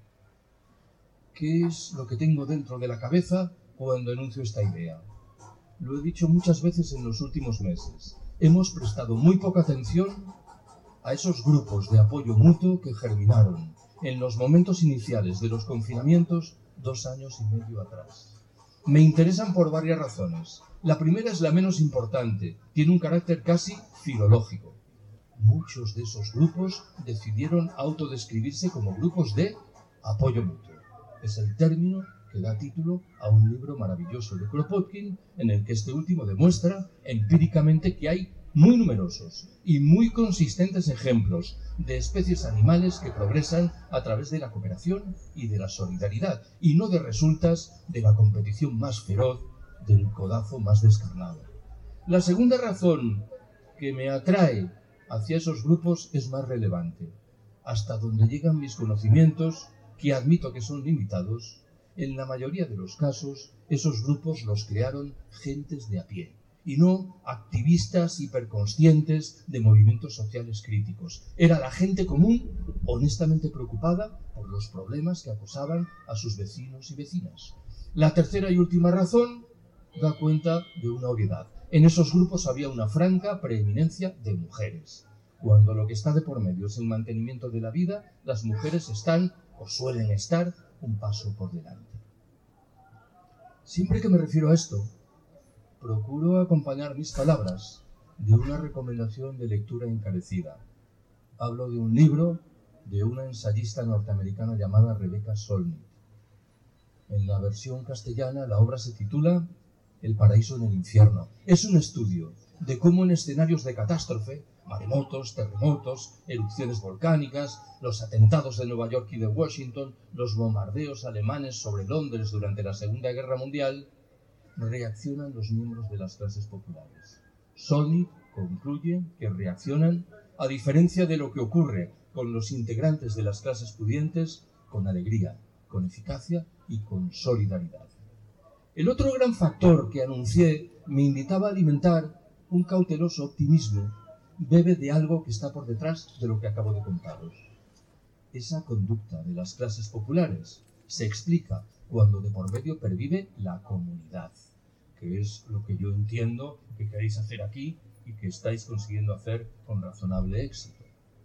¿Qué es lo que tengo dentro de la cabeza cuando enuncio esta idea? Lo he dicho muchas veces en los últimos meses. Hemos prestado muy poca atención a esos grupos de apoyo mutuo que germinaron en los momentos iniciales de los confinamientos dos años y medio atrás. Me interesan por varias razones. La primera es la menos importante, tiene un carácter casi filológico. Muchos de esos grupos decidieron autodescribirse como grupos de apoyo mutuo. Es el término que da título a un libro maravilloso de Kropotkin, en el que este último demuestra empíricamente que hay muy numerosos y muy consistentes ejemplos de especies animales que progresan a través de la cooperación y de la solidaridad, y no de resultas de la competición más feroz, del codazo más descarnado. La segunda razón que me atrae hacia esos grupos es más relevante. Hasta donde llegan mis conocimientos, que admito que son limitados, en la mayoría de los casos, esos grupos los crearon gentes de a pie, y no activistas hiperconscientes de movimientos sociales críticos. Era la gente común, honestamente preocupada por los problemas que acosaban a sus vecinos y vecinas. La tercera y última razón da cuenta de una obviedad. En esos grupos había una franca preeminencia de mujeres. Cuando lo que está de por medio es el mantenimiento de la vida, las mujeres están, o suelen estar, un paso por delante. Siempre que me refiero a esto, procuro acompañar mis palabras de una recomendación de lectura encarecida. Hablo de un libro de una ensayista norteamericana llamada Rebecca Solnit. En la versión castellana la obra se titula El paraíso en el infierno. Es un estudio de cómo en escenarios de catástrofe, maremotos, terremotos, erupciones volcánicas, los atentados de Nueva York y de Washington, los bombardeos alemanes sobre Londres durante la Segunda Guerra Mundial, reaccionan los miembros de las clases populares. Solnit concluye que reaccionan, a diferencia de lo que ocurre con los integrantes de las clases pudientes, con alegría, con eficacia y con solidaridad. El otro gran factor que anuncié me invitaba a alimentar un cauteloso optimismo. Bebe de algo que está por detrás de lo que acabo de contaros. Esa conducta de las clases populares se explica cuando de por medio pervive la comunidad, que es lo que yo entiendo que queréis hacer aquí y que estáis consiguiendo hacer con razonable éxito.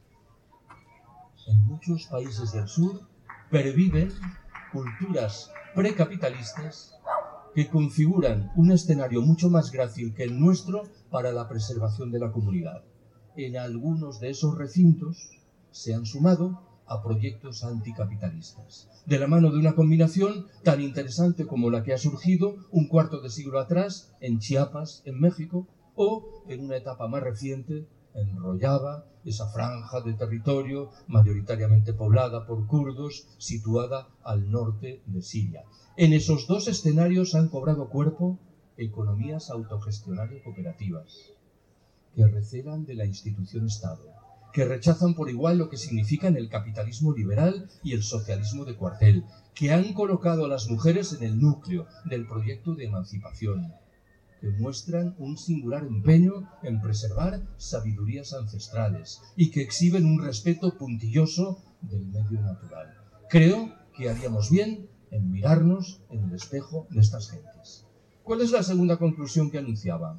En muchos países del sur perviven culturas precapitalistas que configuran un escenario mucho más grácil que el nuestro para la preservación de la comunidad. En algunos de esos recintos se han sumado a proyectos anticapitalistas, de la mano de una combinación tan interesante como la que ha surgido un cuarto de siglo atrás en Chiapas, en México, o en una etapa más reciente en Rojava, esa franja de territorio mayoritariamente poblada por kurdos, situada al norte de Siria. En esos dos escenarios han cobrado cuerpo economías autogestionarias cooperativas, que recelan de la institución Estado, que rechazan por igual lo que significan el capitalismo liberal y el socialismo de cuartel, que han colocado a las mujeres en el núcleo del proyecto de emancipación, que muestran un singular empeño en preservar sabidurías ancestrales y que exhiben un respeto puntilloso del medio natural. Creo que haríamos bien en mirarnos en el espejo de estas gentes. ¿Cuál es la segunda conclusión que anunciaba?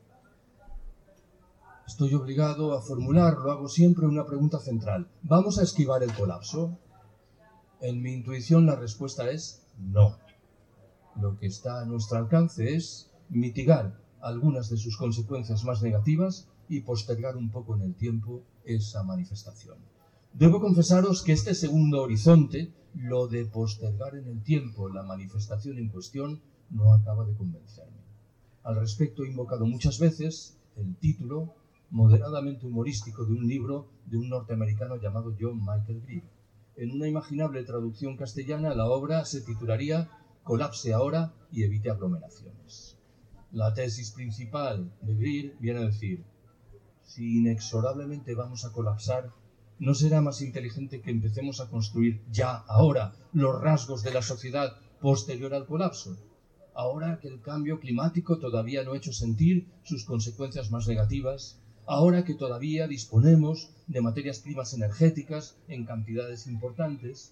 Estoy obligado a formular, lo hago siempre, una pregunta central. ¿Vamos a esquivar el colapso? En mi intuición la respuesta es no. Lo que está a nuestro alcance es mitigar algunas de sus consecuencias más negativas y postergar un poco en el tiempo esa manifestación. Debo confesaros que este segundo horizonte, lo de postergar en el tiempo la manifestación en cuestión, no acaba de convencerme. Al respecto he invocado muchas veces el título moderadamente humorístico de un libro de un norteamericano llamado John Michael Greer. En una imaginable traducción castellana, la obra se titularía Colapse ahora y evite aglomeraciones. La tesis principal de Greer viene a decir: si inexorablemente vamos a colapsar, ¿no será más inteligente que empecemos a construir ya, ahora, los rasgos de la sociedad posterior al colapso? Ahora que el cambio climático todavía no ha hecho sentir sus consecuencias más negativas, ahora que todavía disponemos de materias primas energéticas en cantidades importantes,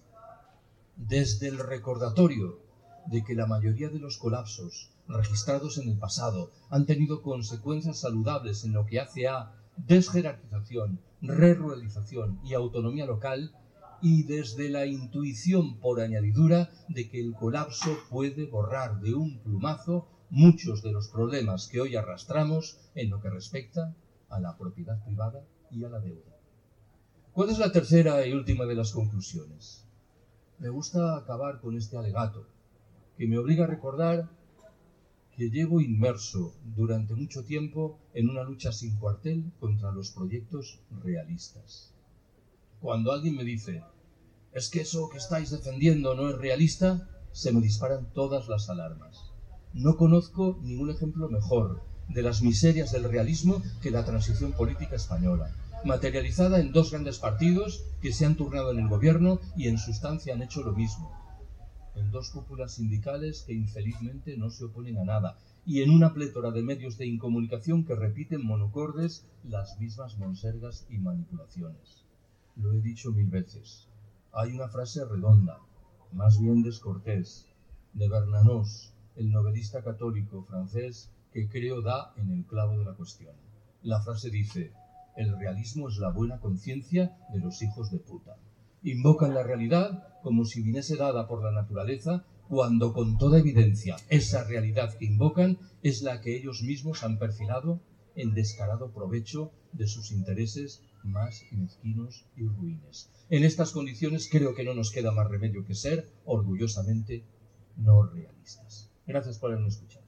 desde el recordatorio de que la mayoría de los colapsos registrados en el pasado han tenido consecuencias saludables en lo que hace a desjerarquización, reruralización y autonomía local, y desde la intuición por añadidura de que el colapso puede borrar de un plumazo muchos de los problemas que hoy arrastramos en lo que respecta a la propiedad privada y a la deuda. ¿Cuál es la tercera y última de las conclusiones? Me gusta acabar con este alegato, que me obliga a recordar que llevo inmerso durante mucho tiempo en una lucha sin cuartel contra los proyectos realistas. Cuando alguien me dice, es que eso que estáis defendiendo no es realista, se me disparan todas las alarmas. No conozco ningún ejemplo mejor de las miserias del realismo que la transición política española, materializada en dos grandes partidos que se han turnado en el gobierno y en sustancia han hecho lo mismo, en dos cúpulas sindicales que infelizmente no se oponen a nada, y en una plétora de medios de incomunicación que repiten monocordes las mismas monsergas y manipulaciones. Lo he dicho mil veces. Hay una frase redonda, más bien descortés, de Bernanos, el novelista católico francés, que creo da en el clavo de la cuestión. La frase dice: el realismo es la buena conciencia de los hijos de puta. Invocan la realidad como si viniese dada por la naturaleza cuando con toda evidencia esa realidad que invocan es la que ellos mismos han perfilado en descarado provecho de sus intereses más mezquinos y ruines. En estas condiciones creo que no nos queda más remedio que ser orgullosamente no realistas. Gracias por haberme escuchado.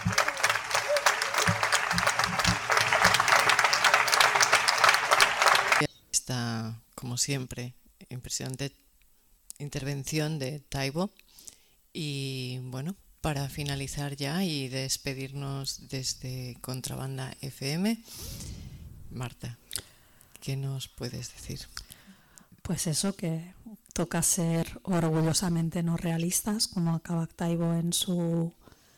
Esta, como siempre, impresionante intervención de Taibo. Y bueno, para finalizar ya y despedirnos desde Contrabanda F M, Marta, ¿qué nos puedes decir? Pues eso, que toca ser orgullosamente no realistas, como acaba Taibo en su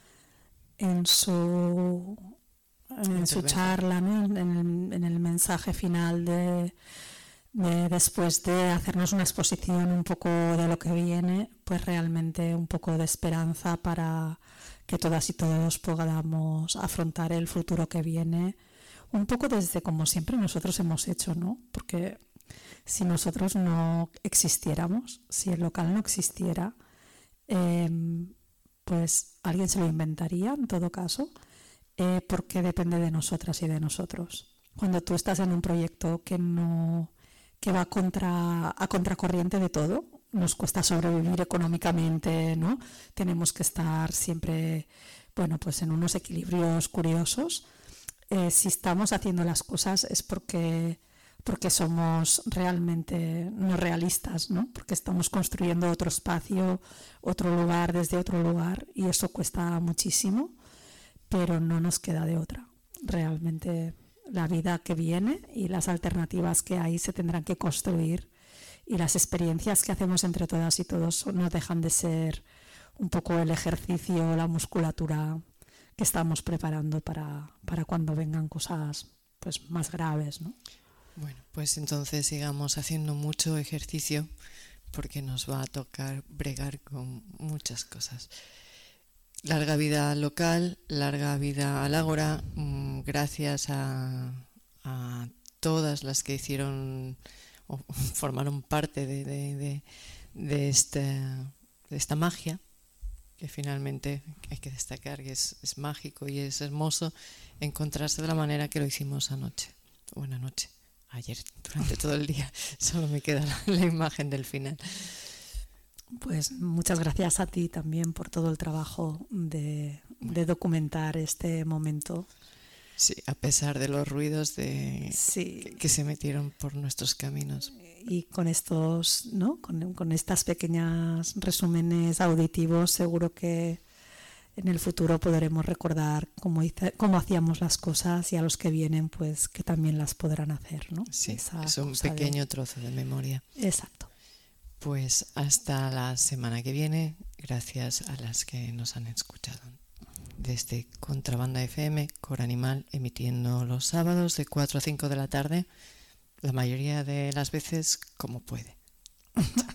en su en su charla, ¿no? en, el, en el mensaje final de, de después de hacernos una exposición un poco de lo que viene, pues realmente un poco de esperanza para que todas y todos podamos afrontar el futuro que viene, un poco desde como siempre nosotros hemos hecho, ¿no? Porque si nosotros no existiéramos, si el local no existiera, eh, pues alguien se lo inventaría en todo caso, eh, porque depende de nosotras y de nosotros. Cuando tú estás en un proyecto que no que va contra, a contracorriente de todo, nos cuesta sobrevivir económicamente, ¿no? Tenemos que estar siempre, bueno, pues en unos equilibrios curiosos. Eh, si estamos haciendo las cosas es porque porque somos realmente no realistas, ¿no? Porque estamos construyendo otro espacio, otro lugar desde otro lugar, y eso cuesta muchísimo, pero no nos queda de otra. Realmente la vida que viene y las alternativas que hay se tendrán que construir, y las experiencias que hacemos entre todas y todos no dejan de ser un poco el ejercicio, la musculatura que estamos preparando para, para cuando vengan cosas pues más graves, ¿no? Bueno, pues entonces sigamos haciendo mucho ejercicio, porque nos va a tocar bregar con muchas cosas. Larga vida al local, larga vida al Ágora. Gracias a, a todas las que hicieron o formaron parte de, de, de, de, este, de esta magia, que finalmente hay que destacar que es, es mágico y es hermoso encontrarse de la manera que lo hicimos anoche. Buena noche. Ayer, durante todo el día, solo me queda la, la imagen del final. Pues muchas gracias a ti también por todo el trabajo de, de documentar este momento. Sí, a pesar de los ruidos de, sí. que, que se metieron por nuestros caminos. Y con estos, ¿no? Con, con estas pequeñas resúmenes auditivos, seguro que en el futuro podremos recordar cómo, hice, cómo hacíamos las cosas, y a los que vienen, pues que también las podrán hacer, ¿no? Sí, Esa es un pequeño de... trozo de memoria. Exacto. Pues hasta la semana que viene, gracias a las que nos han escuchado. Desde Contrabanda F M, Cor Animal, emitiendo los sábados de cuatro a cinco de la tarde, la mayoría de las veces como puede. Chao.